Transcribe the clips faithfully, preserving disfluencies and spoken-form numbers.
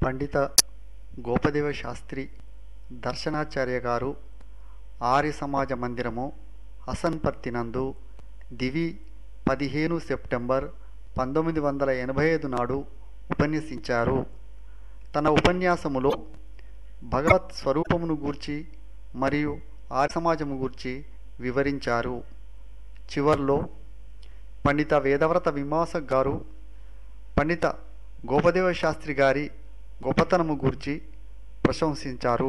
పండిత గోపదేవ శాస్త్రి దర్శనాచార్య గారు ఆర్య సమాజ మందిరము హసన్పర్తి నందు దివి పదిహేను సెప్టెంబర్ పంతొమ్మిది వందల ఎనభై ఐదు నాడు ఉపన్యసించారు. తన ఉపన్యాసములో భగవత్ స్వరూపమును గూర్చి మరియు ఆర్య సమాజము గూర్చి వివరించారు. చివర్లో పండిత వేదవ్రత విమాసక్ గారు పండిత గోపదేవ శాస్త్రి గారి గొప్పతనము గూర్చి ప్రశంసించారు.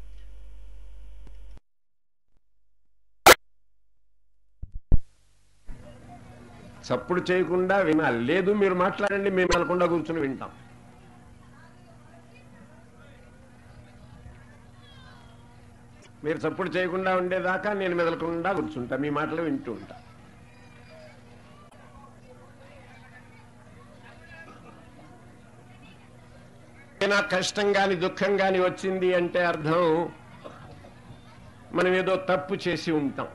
చప్పుడు చేయకుండా వినాలి. లేదు మీరు మాట్లాడండి, మేము అనకుండా కూర్చుని వింటాం. మీరు చప్పుడు చేయకుండా ఉండేదాకా నేను మెదలకుండా కూర్చుంటా, మీ మాటలు వింటూ ఉంటా. నాకు కష్టం కానీ దుఃఖం కానీ వచ్చింది అంటే అర్థం మనం ఏదో తప్పు చేసి ఉంటాం.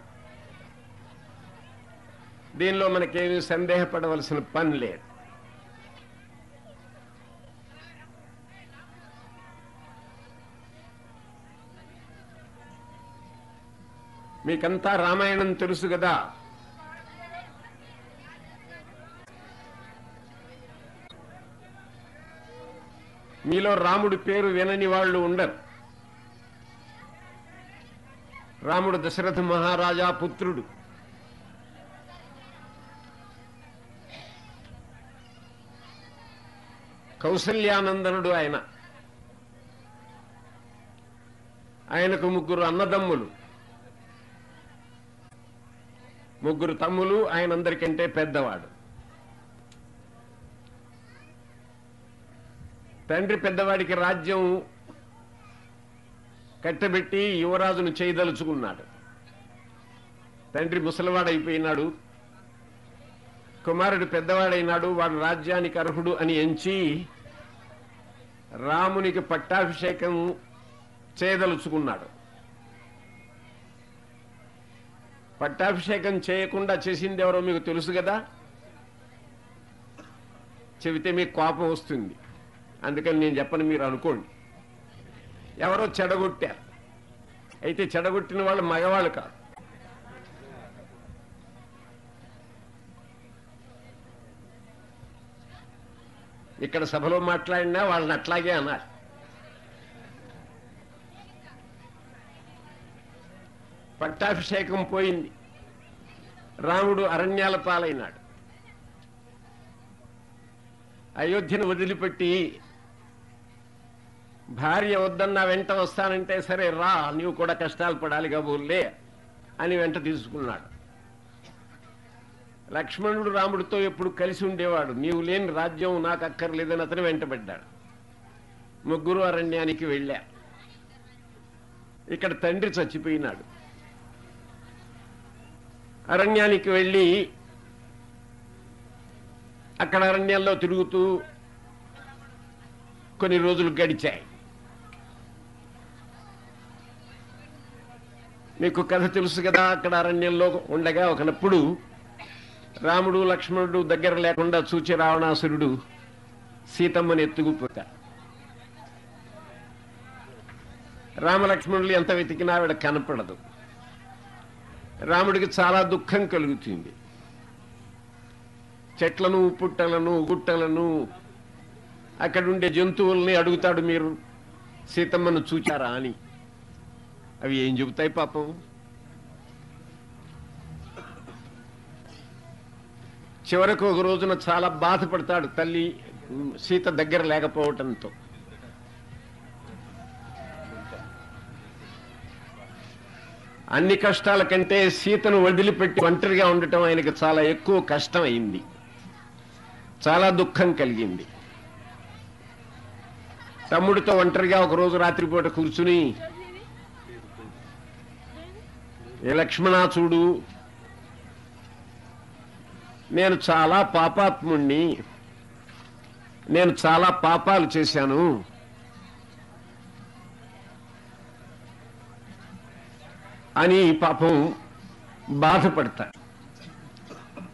దీనిలో మనకేమీ సందేహపడవలసిన పని లేదు. మీకంతా రామాయణం తెలుసు కదా. మీలో రాముడి పేరు వినని వాళ్ళు ఉండరు. రాముడు దశరథ మహారాజా పుత్రుడు. కౌసల్యానందనుడు ఆయన. ఆయనకు ముగ్గురు అన్నదమ్ములు, ముగ్గురు తమ్ములు. ఆయనందరికంటే పెద్దవాడు. తండ్రి పెద్దవాడికి రాజ్యం కట్టబెట్టి యువరాజును చేయదలుచుకున్నాడు. తండ్రి ముసలివాడైపోయినాడు. కుమారుడు పెద్దవాడైనాడు. వాడు రాజ్యానికి అర్హుడు అని ఎంచి రామునికి పట్టాభిషేకం చేయదలుచుకున్నాడు. పట్టాభిషేకం చేయకుండా చేసింది ఎవరో మీకు తెలుసు కదా. చెబితే మీకు కోపం వస్తుంది, అందుకని నేను చెప్పను, మీరు అనుకోండి. ఎవరో చెడగొట్టారు. అయితే చెడగొట్టిన వాళ్ళు మగవాళ్ళు కాదు. ఇక్కడ సభలో మాట్లాడినా వాళ్ళని అట్లాగే అనాలి. పట్టాభిషేకం పోయింది. రాముడు అరణ్యాల పాలైనాడు. అయోధ్యను వదిలిపెట్టి భార్య వద్దన్నా వెంట వస్తానంటే సరే రా, నీవు కూడా కష్టాలు పడాలి కాబోలే అని వెంట తీసుకున్నాడు. లక్ష్మణుడు రాముడితో ఎప్పుడు కలిసి ఉండేవాడు. నీవు లేని రాజ్యం నాకు అక్కర్లేదని అతను వెంటబడ్డాడు. ముగ్గురు అరణ్యానికి వెళ్ళా. ఇక్కడ తండ్రి చచ్చిపోయినాడు. అరణ్యానికి వెళ్ళి అక్కడ అరణ్యంలో తిరుగుతూ కొన్ని రోజులు గడిచాయి. మీకు కథ తెలుసు కదా. అక్కడ అరణ్యంలో ఉండగా ఒకనప్పుడు రాముడు లక్ష్మణుడు దగ్గర లేకుండా చూచి రావణాసురుడు సీతమ్మని ఎత్తుకుపోతాడు. రామలక్ష్మణులు ఎంత వెతికినా ఆవిడ కనపడదు. రాముడికి చాలా దుఃఖం కలుగుతుంది. చెట్లను, పుట్టలను, గుట్టలను, అక్కడుండే జంతువుల్ని అడుగుతాడు, మీరు సీతమ్మను చూచారా అని. అవి ఏం చెబుతాయి పాపం. చివరకు ఒక రోజున చాలా బాధపడతాడు తల్లి సీత దగ్గర లేకపోవటంతో. అన్ని కష్టాల కంటే సీతను వదిలిపెట్టి ఒంటరిగా ఉండటం ఆయనకి చాలా ఎక్కువ కష్టం అయింది. చాలా దుఃఖం కలిగింది. తమ్ముడితో ఒంటరిగా ఒకరోజు రాత్రిపూట కూర్చుని, ఏ లక్ష్మణ చూడు, నేను చాలా పాపాత్ముణ్ణి, నేను చాలా పాపాలు చేశాను. అని పాపం బాధపడతా.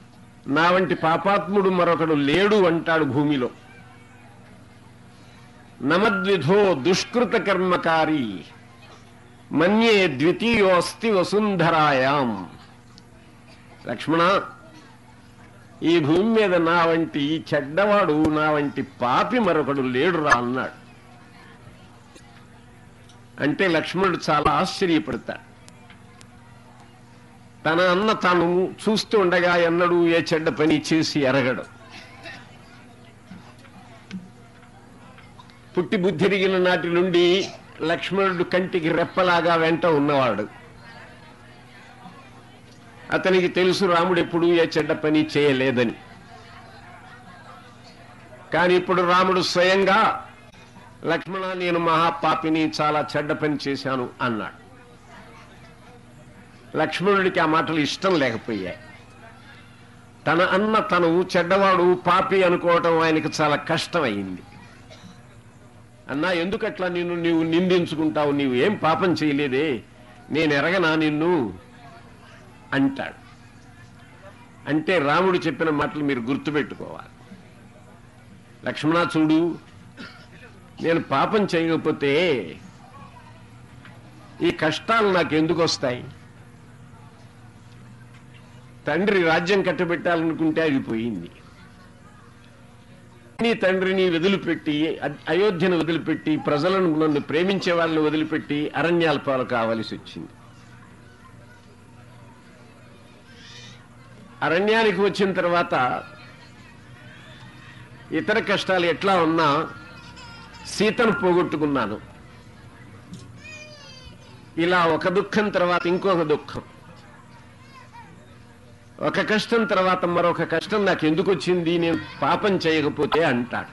నా వంటి పాపాత్ముడు మరొకడు లేడు అంటాడు భూమిలో. నమద్విధో దుష్కృత కర్మకారి మన్యే ద్వితీయోస్తి వసుంధరాయాం. లక్ష్మణ, ఈ భూమి మీద నా వంటి చెడ్డవాడు, నా వంటి పాపి మరొకడు లేడురా అన్నాడు. అంటే లక్ష్మణుడు చాలా ఆశ్చర్యపడతాడు. తన అన్న తాను చూస్తూ ఉండగా ఎన్నడూ ఏ చెడ్డ పని చేసి ఎరగడు. పుట్టి బుద్ధిరిగిన నాటి నుండి లక్ష్మణుడు కంటికి రెప్పలాగా వెంట ఉన్నవాడు. అతనికి తెలుసు రాముడు ఎప్పుడూ ఏ చెడ్డ పని చేయలేదని. కానీ ఇప్పుడు రాముడు స్వయంగా లక్ష్మణ, నేను మహాపాపిని, చాలా చెడ్డ పని చేశాను అన్నాడు. లక్ష్మణుడికి ఆ మాటలు ఇష్టం లేకపోయాయి. తన అన్న తను చెడ్డవాడు, పాపి అనుకోవటం ఆయనకు చాలా కష్టమైంది. అన్నా, ఎందుకట్లా నిన్ను నీవు నిందించుకుంటావు? నీవు ఏం పాపం చేయలేదే, నేను ఎరగనా నిన్ను అంటాడు. అంటే రాముడు చెప్పిన మాటలు మీరు గుర్తుపెట్టుకోవాలి. లక్ష్మణ, చూడు, నేను పాపం చేయకపోతే ఈ కష్టాలు నాకెందుకు వస్తాయి? తండ్రి రాజ్యం కట్టబెట్టాలనుకుంటే అది పోయింది. నీ తండ్రిని వదిలిపెట్టి, అయోధ్యను వదిలిపెట్టి, ప్రజలను, నన్ను ప్రేమించే వాళ్ళని వదిలిపెట్టి అరణ్యాల పాలు కావలసి వచ్చింది. అరణ్యానికి వచ్చిన తర్వాత ఇతర కష్టాలు ఎట్లా ఉన్నా సీతను పోగొట్టుకున్నాను. ఇలా ఒక దుఃఖం తర్వాత ఇంకొక దుఃఖం, ఒక కష్టం తర్వాత మరొక కష్టం నాకు ఎందుకు వచ్చింది, నేను పాపం చేయకపోతే అంటాడు.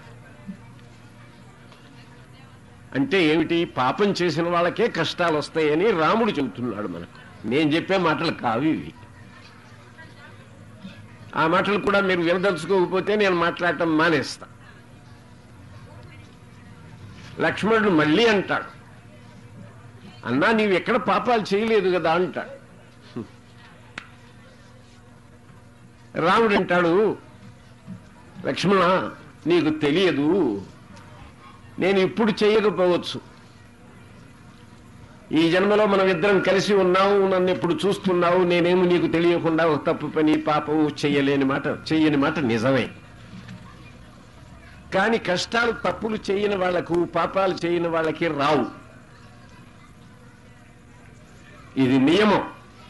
అంటే ఏమిటి? పాపం చేసిన వాళ్ళకే కష్టాలు వస్తాయని రాముడు చెబుతున్నాడు మనకు. నేను చెప్పే మాటలు కావి ఇవి. ఆ మాటలు కూడా మీరు వినదలుచుకోకపోతే నేను మాట్లాడటం మానేస్తా. లక్ష్మణుడు మళ్ళీ అంటాడు, అన్నా, నీవు ఎక్కడ పాపాలు చేయలేదు కదా అంటాడు. రాముడు అంటాడు, లక్ష్మణ, నీకు తెలియదు, నేను ఇప్పుడు చేయకపోవచ్చు. ఈ జన్మలో మనం ఇద్దరం కలిసి ఉన్నావు, నన్ను ఎప్పుడు చూస్తున్నావు, నేనేమి నీకు తెలియకుండా ఒక తప్పు పని, పాపము చెయ్యలేని మాట చెయ్యని మాట నిజమే. కానీ కష్టాలు తప్పులు చేయని వాళ్లకు, పాపాలు చేయని వాళ్ళకి రావు. ఇది నియమం.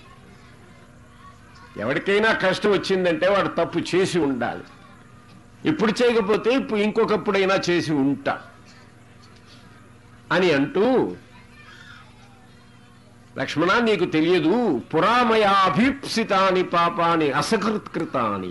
ఎవరికైనా కష్టం వచ్చిందంటే వాడు తప్పు చేసి ఉండాలి. ఇప్పుడు చేయకపోతే ఇప్పుడు ఇంకొకప్పుడైనా చేసి ఉంటా అని అంటూ, లక్ష్మణ, నీకు తెలియదు, పురామయాభీప్సితాని పాపాని అసకృత్కృతాని.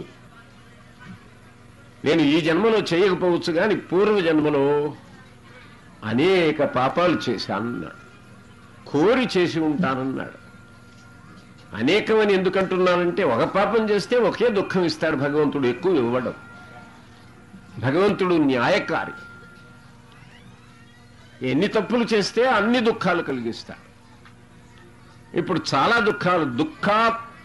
నేను ఈ జన్మలో చేయకపోవచ్చు కానీ పూర్వ జన్మలో అనేక పాపాలు చేశానన్నాడు. కోరి చేసి ఉంటానన్నాడు. అనేకమని ఎందుకంటున్నానంటే, ఒక పాపం చేస్తే ఒకే దుఃఖం ఇస్తాడు భగవంతుడు, ఎక్కువ ఇవ్వడం. భగవంతుడు న్యాయకారి. ఎన్ని తప్పులు చేస్తే అన్ని దుఃఖాలు కలిగిస్తాడు. ఇప్పుడు చాలా దుఃఖాలు, దుఃఖా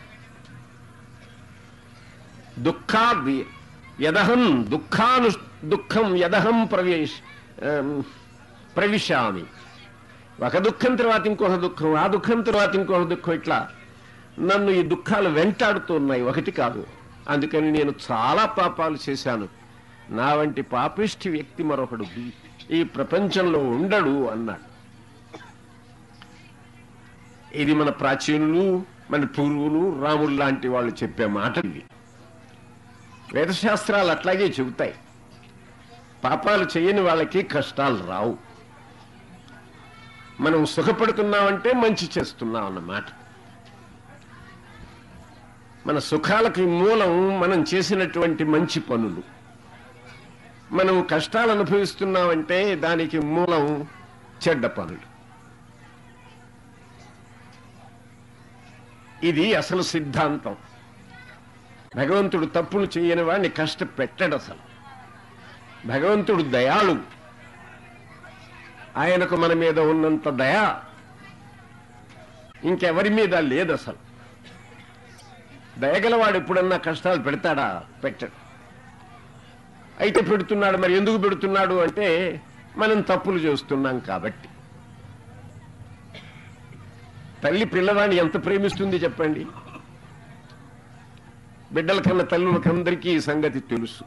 దుఃఖా యదహం దుఃఖాను దుఃఖం యదహం ప్రవేశ ప్రవిశామి. ఒక దుఃఖం తర్వాత ఇంకొక దుఃఖం, ఆ దుఃఖం తర్వాత ఇంకొక దుఃఖం, ఇట్లా నన్ను ఈ దుఃఖాలు వెంటాడుతున్నాయి, ఒకటి కాదు. అందుకని నేను చాలా పాపాలు చేశాను. నా వంటి పాపిష్టి వ్యక్తి మరొకడు ఈ ప్రపంచంలో ఉండడు అన్నాడు. ఇది మన ప్రాచీనులు, మన పూర్వులు, రాములు లాంటి వాళ్ళు చెప్పే మాటలు ఇవి. వేదశాస్త్రాలు అట్లాగే చెబుతాయి. పాపాలు చేయని వాళ్ళకి కష్టాలు రావు. మనం సుఖపడుతున్నామంటే మంచి చేస్తున్నాం అన్నమాట. మన సుఖాలకి మూలం మనం చేసినటువంటి మంచి పనులు. మనం కష్టాలు అనుభవిస్తున్నామంటే దానికి మూలం చెడ్డ పనులు. ఇది అసలు సిద్ధాంతం. భగవంతుడు తప్పులు చేయని వాడిని కష్టపెట్టడు. అసలు భగవంతుడు దయాళు. ఆయనకు మన మీద ఉన్నంత దయ ఇంకెవరి మీద లేదు. అసలు దయగలవాడు ఎప్పుడన్నా కష్టాలు పెడతాడా? పెట్టడు. అయితే పెడుతున్నాడు. మరి ఎందుకు పెడుతున్నాడు అంటే, మనం తప్పులు చేస్తున్నాం కాబట్టి. తల్లి పిల్లవాడిని ఎంత ప్రేమిస్తుంది చెప్పండి. బిడ్డల కన్నా తల్లులకందరికీ ఈ సంగతి తెలుసు.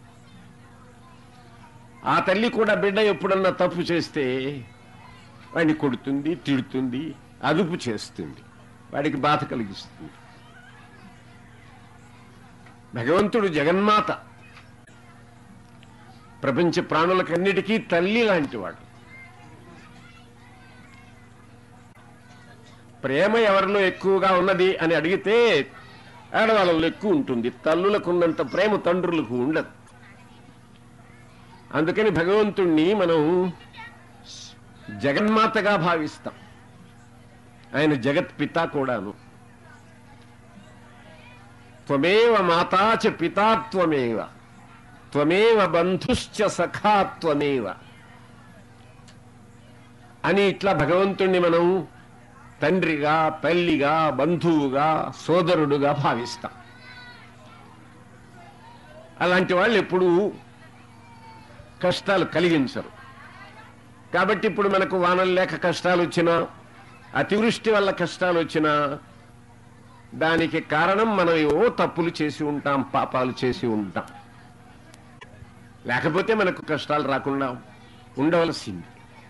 ఆ తల్లి కూడా బిడ్డ ఎప్పుడన్నా తప్పు చేస్తే వాడిని కొడుతుంది, తిడుతుంది, అదుపు చేస్తుంది, వాడికి బాధ కలిగిస్తుంది. భగవంతుడు జగన్మాత, ప్రపంచ ప్రాణులకన్నిటికీ తల్లి లాంటివాడు. ప్రేమ ఎవరిలో ఎక్కువగా ఉన్నది అని అడిగితే ఆడవాళ్ళలో ఎక్కువ ఉంటుంది. తల్లులకున్నంత ప్రేమ తండ్రులకు ఉండదు. అందుకని భగవంతుణ్ణి మనం జగన్మాతగా భావిస్తాం. ఆయన జగత్ పిత కూడాను. త్వమేవ మాతాచ పితా త్వమేవ త్వమేవ బంధుశ్చ సఖా త్వమేవ అని ఇట్లా భగవంతుణ్ణి మనం తండ్రిగా, తల్లిగా, బంధువుగా, సోదరుడుగా భావిస్తాం. అలాంటి వాళ్ళు ఎప్పుడూ కష్టాలు కలిగించరు. కాబట్టి ఇప్పుడు మనకు వానలు లేక కష్టాలు వచ్చినా, అతివృష్టి వల్ల కష్టాలు వచ్చినా దానికి కారణం మనం ఏవో తప్పులు చేసి ఉంటాం, పాపాలు చేసి ఉంటాం. లేకపోతే మనకు కష్టాలు రాకుండా ఉండవలసింది.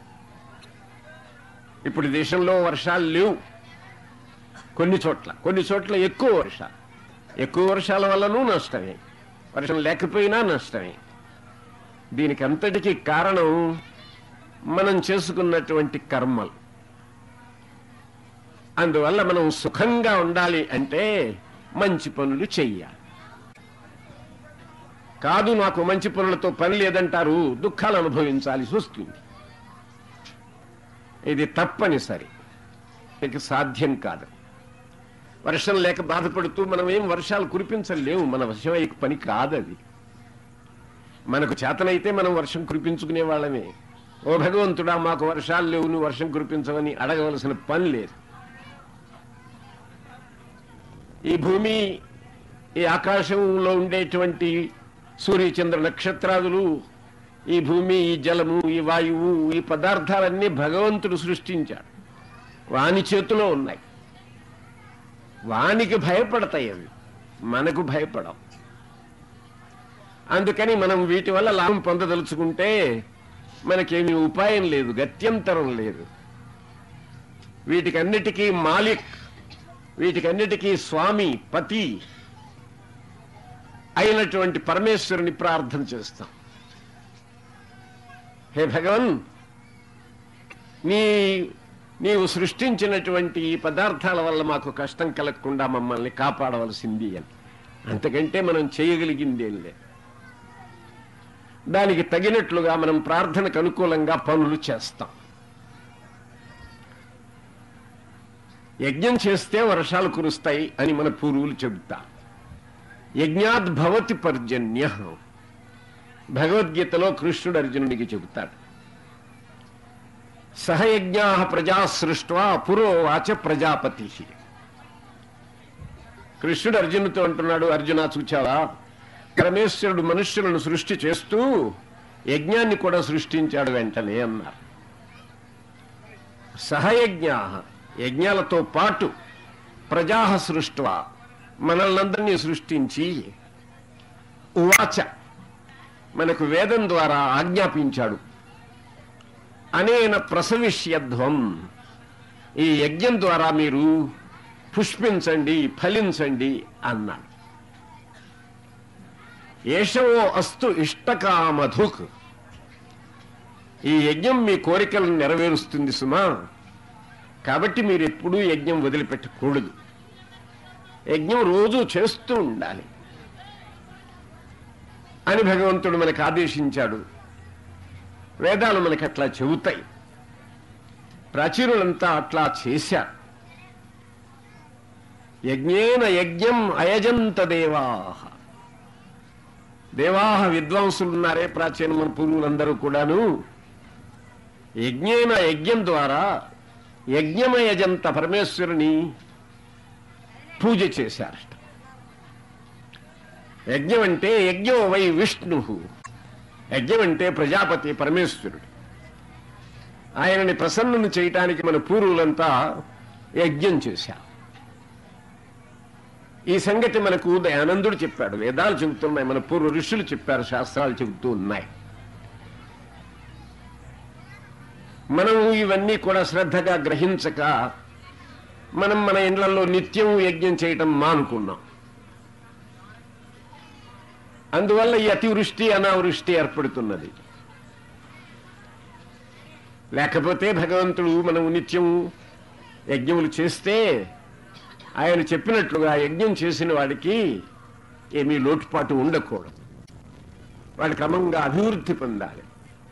ఇప్పుడు దేశంలో వర్షాలు లేవు. కొన్ని చోట్ల కొన్ని చోట్ల ఎక్కువ వర్షాలు. ఎక్కువ వర్షాల వల్లనూ నష్టమే, వర్షం లేకపోయినా నష్టమే. దీనికి అంతటికీ కారణం మనం చేసుకున్నటువంటి కర్మలు. అందువల్ల మనం సుఖంగా ఉండాలి అంటే మంచి పనులు చెయ్యాలి. కాదు నాకు మంచి పనులతో పని లేదంటారు, దుఃఖాలు అనుభవించాల్సి వస్తుంది. ఇది తప్పనిసరి, ఇది సాధ్యం కాదు. వర్షం లేక బాధపడుతూ మనం ఏం వర్షాలు కురిపించలేము. మన వశమయ్యే పని కాదది. మనకు చేతనైతే మనం వర్షం కురిపించుకునే వాళ్ళమే. ఓ భగవంతుడా మాకు వర్షాలు లేవు, నువ్వు వర్షం కురిపించవని అడగవలసిన పని లేదు. ఈ భూమి, ఈ ఆకాశంలో ఉండేటువంటి సూర్యచంద్ర నక్షత్రాదులు, ఈ భూమి, ఈ జలము, ఈ వాయువు, ఈ పదార్థాలన్నీ భగవంతుడు సృష్టించాడు. వాని చేతిలో ఉన్నాయి. వానికి భయపడతాయి అవి, మనకు భయపడవు. అందుకని మనం వీటి వల్ల లాభం పొందదలుచుకుంటే మనకేమీ ఉపాయం లేదు, గత్యంతరం లేదు. వీటికన్నిటికీ మాలిక్, వీటికన్నిటికీ స్వామి, పతి అయినటువంటి పరమేశ్వరుని ప్రార్థన చేస్తాం. హే భగవన్, నీ నీవు సృష్టించినటువంటి ఈ పదార్థాల వల్ల మాకు కష్టం కలగకుండా మమ్మల్ని కాపాడవలసింది అని. అంతకంటే మనం చేయగలిగిందేం లేదు. దానికి తగినట్లుగా మనం ప్రార్థనకు అనుకూలంగా పనులు చేస్తాం. యజ్ఞం చేస్తే వర్షాలు కురుస్తాయి అని మన పూర్వులు చెబుతారు. యజ్ఞాద్ భవతి పర్జన్య, భగవద్గీతలో కృష్ణుడు అర్జునుడికి చెబుతాడు. సహయజ్ఞా ప్రజా సృష్ట్వా పురోవాచ ప్రజాపతి. కృష్ణుడు అర్జునుడితో అంటున్నాడు, అర్జున చూచావా, పరమేశ్వరుడు మనుష్యులను సృష్టి చేస్తూ యజ్ఞాన్ని కూడా సృష్టించాడు వెంటనే అన్నారు. సహయజ్ఞా, యజ్ఞాలతో పాటు, ప్రజా సృష్ట్వా, మనల్నందరినీ సృష్టించి, ఉవాచ, మనకు వేదం ద్వారా ఆజ్ఞాపించాడు, అనేన ప్రసవిష్యధ్వం, ఈ యజ్ఞం ద్వారా మీరు పుష్పించండి, ఫలించండి అన్నాడు. ఏషవో అస్తు ఇష్టకామధుక్, ఈ యజ్ఞం మీ కోరికలను నెరవేరుస్తుంది సుమా, కాబట్టి మీరు ఎప్పుడూ యజ్ఞం వదిలిపెట్టకూడదు. యజ్ఞం రోజు చేస్తూ ఉండాలి అని భగవంతుడు మనకు ఆదేశించాడు. వేదాలు మనకి అట్లా చెబుతాయి. ప్రాచీనులంతా అట్లా చేశారు. యజ్ఞేన యజ్ఞం అయజంత దేవాహ, దేవాహ విద్వాంసులున్నారే ప్రాచీన మన పూర్వులందరూ కూడాను యజ్ఞేన యజ్ఞం ద్వారా యజ్ఞమయజంత పరమేశ్వరుని పూజ చేశారట. యజ్ఞం అంటే యజ్ఞో వై విష్ణు, యజ్ఞం అంటే ప్రజాపతి పరమేశ్వరుడు. ఆయనని ప్రసన్నం చేయటానికి మన పూర్వులంతా యజ్ఞం చేశారు. ఈ సంగతి మనకు దయానందుడు చెప్పాడు, వేదాలు చెబుతున్నాయి, మన పూర్వ ఋషులు చెప్పారు, శాస్త్రాలు చెబుతూ ఉన్నాయి. మనం ఇవన్నీ కూడా శ్రద్ధగా గ్రహించక మనం మన ఇళ్లలో నిత్యం యజ్ఞం చేయటం మానుకున్నాం. అందువల్ల ఈ అతివృష్టి అనావృష్టి ఏర్పడుతున్నది. లేకపోతే భగవంతుడు మనం నిత్యం యజ్ఞములు చేస్తే ఆయన చెప్పినట్లుగా యజ్ఞం చేసిన వాడికి ఏమీ లోటుపాటు ఉండకూడదు, వాడి క్రమంగా అభివృద్ధి పొందాలి.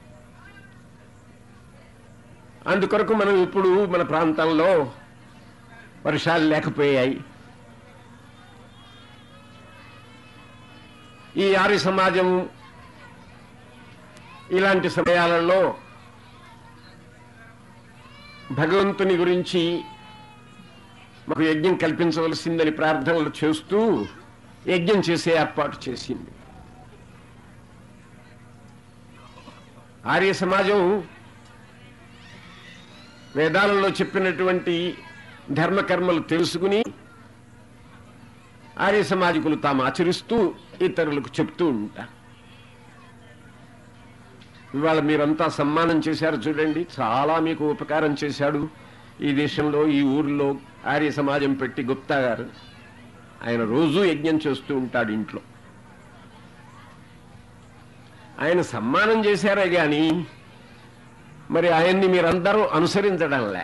అందుకొరకు మనం ఇప్పుడు మన ప్రాంతంలో వర్షాలు లేకపోయాయి. ఈ ఆర్య సమాజం ఇలాంటి సమయాలలో భగవంతుని గురించి మాకు యజ్ఞం కల్పించవలసిందని ప్రార్థనలు చేస్తూ యజ్ఞం చేసే ఏర్పాటు చేసింది. ఆర్య సమాజం వేదాలలో చెప్పినటువంటి ధర్మకర్మలు తెలుసుకుని ఆర్య సమాజికులు తాము ఆచరిస్తూ ఇతరులకు చెప్తూ ఉంటారు. ఇవాళ మీరంతా సన్మానం చేశారు చూడండి, చాలా మీకు ఉపకారం చేశాడు ఈ దేశంలో, ఈ ఊరిలో ఆర్య సమాజం పెట్టి గుప్తా గారు. ఆయన రోజూ యజ్ఞం చేస్తూ ఉంటాడు ఇంట్లో. ఆయన సన్మానం చేశారే గాని మరి ఆయన్ని మీరందరూ అనుసరించడంలే.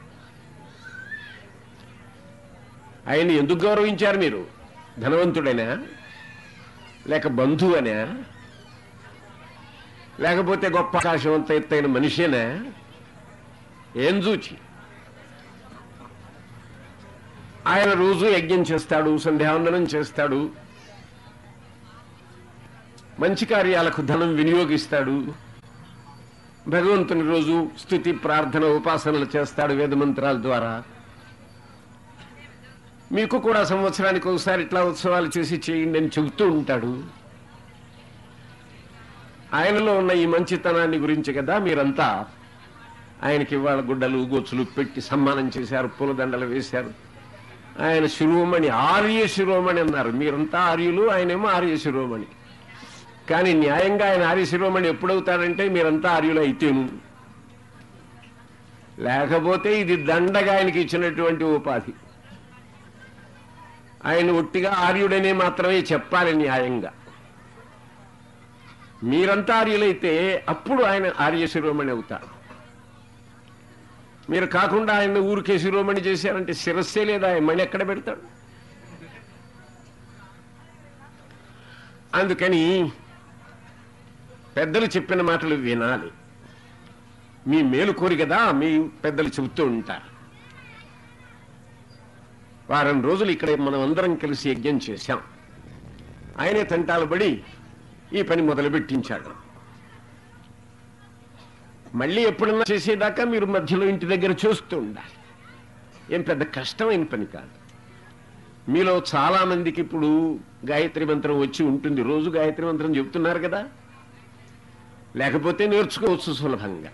ఆయన్ని ఎందుకు గౌరవించారు మీరు? ధనవంతుడైనా, లేక బంధువనా, లేకపోతే గొప్ప ఆకాశవంత ఎత్తైన మనిషేనా? ఏం చూచి? ఆయన రోజు యజ్ఞం చేస్తాడు, సంధ్యావందనం చేస్తాడు, మంచి కార్యాలకు ధనం వినియోగిస్తాడు, భగవంతుని రోజు స్తుతి ప్రార్థన ఉపాసనలు చేస్తాడు వేదమంత్రాల ద్వారా. మీకు కూడా సంవత్సరానికి ఒకసారి ఇట్లా ఉత్సవాలు చేసి చేయండి అని చెబుతూ ఉంటాడు. ఆయనలో ఉన్న ఈ మంచితనాన్ని గురించి కదా మీరంతా ఆయనకి ఇవాళ గుడ్డలు గోచులు పెట్టి సన్మానం చేశారు, పూలదండలు వేశారు. ఆయన శిరోమణి, ఆర్య శిరోమణి అన్నారు. మీరంతా ఆర్యులు, ఆయనేమో ఆర్య శిరోమణి. కానీ న్యాయంగా ఆయన ఆర్య శిరోమణి ఎప్పుడవుతాడంటే మీరంతా ఆర్యులు అయితేను, లేకపోతే ఇది దండగా ఆయనకి ఇచ్చినటువంటి ఉపాధి. ఆయన ఒట్టిగా ఆర్యుడనే మాత్రమే చెప్పాలి న్యాయంగా. మీరంతా ఆర్యులైతే అప్పుడు ఆయన ఆర్య శిరోమణి అవుతారు. మీరు కాకుండా ఆయన ఊరికే శిరోమణి చేశారంటే శిరస్సే లేదా, ఆయన మణి ఎక్కడ పెడతాడు? అందుకని పెద్దలు చెప్పిన మాటలు వినాలి. మీ మేలు కోరి కదా మీ పెద్దలు చెబుతూ ఉంటారు. వారం రోజులు ఇక్కడ మనం అందరం కలిసి యజ్ఞం చేశాం. ఆయనే తంటాలు పడి ఈ పని మొదలుపెట్టించాడు. మళ్ళీ ఎప్పుడన్నా చేసేదాకా మీరు మధ్యలో ఇంటి దగ్గర చూస్తూ ఉండాలి. ఏం పెద్ద కష్టమైన పని కాదు. మీలో చాలా మందికి ఇప్పుడు గాయత్రి మంత్రం వచ్చి ఉంటుంది, రోజు గాయత్రి మంత్రం చెబుతున్నారు కదా, లేకపోతే నేర్చుకోవచ్చు సులభంగా.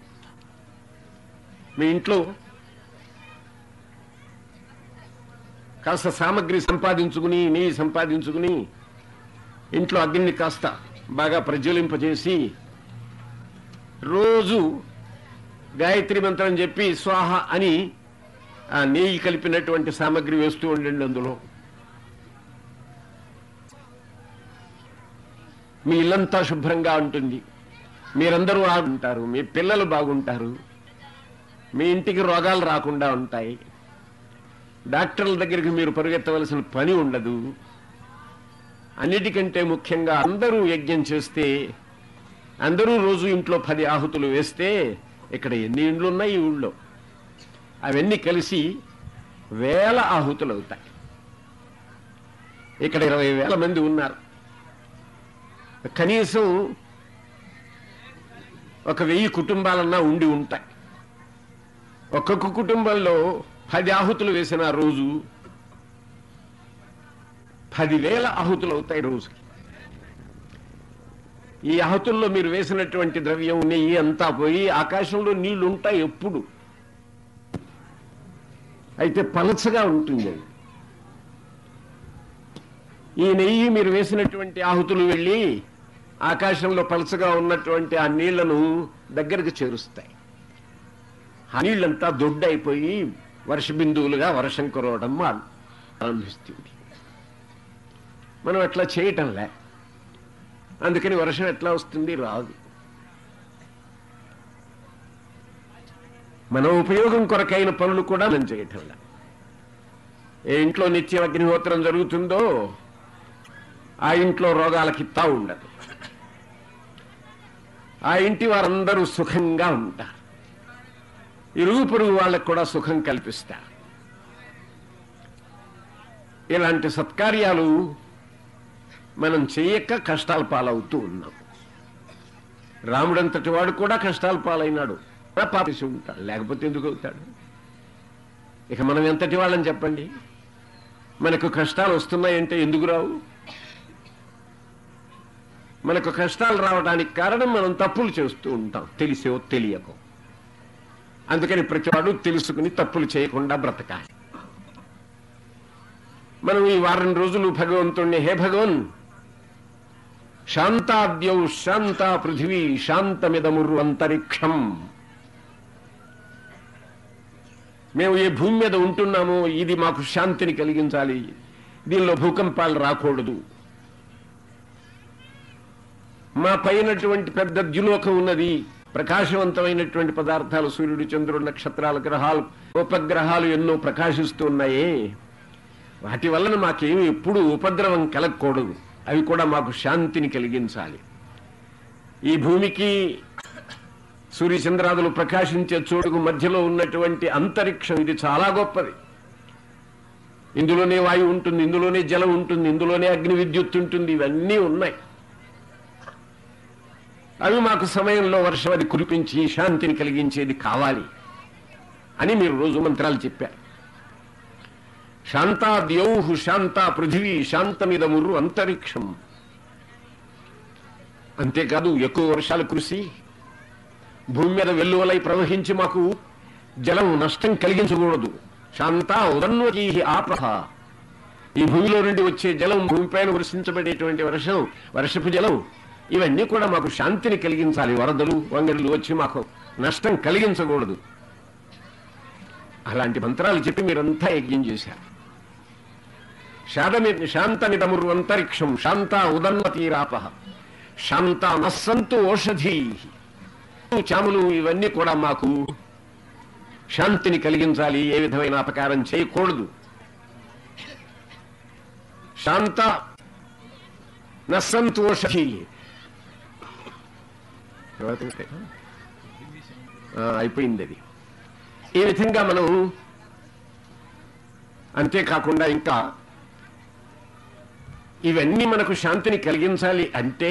మీ ఇంట్లో కాస్త సామగ్రి సంపాదించుకుని, నెయ్యి సంపాదించుకుని ఇంట్లో అగ్నిని కాస్త బాగా ప్రజ్వలింపజేసి రోజు గాయత్రి మంత్రం చెప్పి స్వాహ అని ఆ నెయ్యి కలిపినటువంటి సామగ్రి వేస్తూ ఉండండి. అందులో మీ ఇల్లంతా శుభ్రంగా ఉంటుంది, మీరందరూ బాగుంటారు, మీ పిల్లలు బాగుంటారు, మీ ఇంటికి రోగాలు రాకుండా ఉంటాయి, డాక్టర్ల దగ్గరికి మీరు పరిగెత్తవలసిన పని ఉండదు. అన్నిటికంటే ముఖ్యంగా అందరూ యజ్ఞం చేస్తే, అందరూ రోజు ఇంట్లో పది ఆహుతులు వేస్తే, ఇక్కడ ఎన్ని ఇండ్లు ఉన్నాయి ఈ ఊళ్ళో, అవన్నీ కలిసి వేల ఆహుతులు అవుతాయి. ఇక్కడ ఇరవై వేల మంది ఉన్నారు. కనీసం ఒక వెయ్యి కుటుంబాలన్నా ఉండి ఉంటాయి. ఒక్కొక్క కుటుంబంలో పది ఆహుతులు వేసిన రోజు పదివేల ఆహుతులు అవుతాయి రోజుకి. ఈ ఆహుతుల్లో మీరు వేసినటువంటి ద్రవ్యం నెయ్యి అంతా పోయి ఆకాశంలో నీళ్లు ఉంటాయి ఎప్పుడు. అయితే పలచగా ఉంటుంది అది. ఈ నెయ్యి మీరు వేసినటువంటి ఆహుతులు వెళ్ళి ఆకాశంలో పలచగా ఉన్నటువంటి ఆ నీళ్లను దగ్గరకు చేరుస్తాయి. ఆ నీళ్ళంతా దొడ్డైపోయి వర్ష బిందువులుగా వర్షం కురవడం ప్రారంభిస్తుంది. మనం అట్లా చేయటంలే, అందుకని వర్షం ఎట్లా వస్తుంది? రాదు. మన ఉపయోగం కొరకైన పనులు కూడా మనం చేయటంలే. ఏ ఇంట్లో నిత్య అగ్నిహోత్రం జరుగుతుందో ఆ ఇంట్లో రోగాలకి తా ఉండదు. ఆ ఇంటి వారందరూ సుఖంగా ఉంటారు. ఇరుగు పొరుగు వాళ్ళకు కూడా సుఖం కల్పిస్తారు. ఇలాంటి సత్కార్యాలు మనం చేయక కష్టాల పాలవుతూ ఉన్నాం. రాముడంతటి వాడు కూడా కష్టాల పాలైనాడు, పాపేసి ఉంటాడు, లేకపోతే ఎందుకు అవుతాడు? ఇక మనం ఎంతటి వాళ్ళని చెప్పండి? మనకు కష్టాలు వస్తున్నాయంటే ఎందుకు రావు? మనకు కష్టాలు రావడానికి కారణం మనం తప్పులు చేస్తూ ఉంటాం, తెలిసో తెలియకో. అందుకని ప్రతివాడు తెలుసుకుని తప్పులు చేయకుండా బ్రతకాలి. మనం ఈ వారం రోజులు భగవంతుణ్ణి, హే భగవన్ శాంతాద్యౌ శాంత పృథివీ శాంతమిదమురు అంతరిక్షం, మేము ఏ భూమి మీద ఉంటున్నామో ఇది మాకు శాంతిని కలిగించాలి, దీనిలో భూకంపాలు రాకూడదు. మా పైనటువంటి పెద్ద ద్యులోకం ఉన్నది, ప్రకాశవంతమైనటువంటి పదార్థాలు, సూర్యుడు, చంద్రుడు, నక్షత్రాలు, గ్రహాలు, ఉపగ్రహాలు ఎన్నో ప్రకాశిస్తూ ఉన్నాయే, వాటి వలన మాకేమి ఎప్పుడు ఉపద్రవం కలగకూడదు, అవి కూడా మాకు శాంతిని కలిగించాలి. ఈ భూమికి సూర్యచంద్రాదులు ప్రకాశించే చోటుకు మధ్యలో ఉన్నటువంటి అంతరిక్షం ఇది చాలా గొప్పది. ఇందులోనే వాయువు ఉంటుంది, ఇందులోనే జలం ఉంటుంది, ఇందులోనే అగ్ని విద్యుత్ ఉంటుంది, ఇవన్నీ ఉన్నాయి. అవి మాకు సమయంలో వర్షాన్ని కురిపించి శాంతిని కలిగించేది కావాలి అని మీరు రోజు మంత్రాలు చెప్పారు. శాంతాద్యౌహు శాంత పృథివీ శాంతమిదమురు అంతరిక్షం. అంతేకాదు ఎక్కువ వర్షాలు కురిసి భూమి మీద వెల్లువలై ప్రవహించి మాకు జలం నష్టం కలిగించకూడదు. శాంత ఉదన్వతీ ఆపహ, ఈ భూమిలో నుండి వచ్చే జలం, భూమిపైన వర్షించబడేటువంటి వర్షం, వర్షపు జలం, ఇవన్నీ కూడా మాకు శాంతిని కలిగించాలి. వరదలు వంగరులు వచ్చి మాకు నష్టం కలిగించకూడదు. అలాంటి మంత్రాలు చెప్పి మీరంతా యజ్ఞం చేశారు. శాంతమి శాంతమిదమురు అంతరిక్షం శాంత ఉదన్వతీరాపహ శాంత నస్సంతు ఓషధీ, చాములు ఇవన్నీ కూడా మాకు శాంతిని కలిగించాలి, ఏ విధమైన అపకారం చేయకూడదు. శాంత నస్సంతు ఓషధీ అయిపోయింది అది. ఈ విధంగా మనం, అంతేకాకుండా ఇంకా ఇవన్నీ మనకు శాంతిని కలిగించాలి అంటే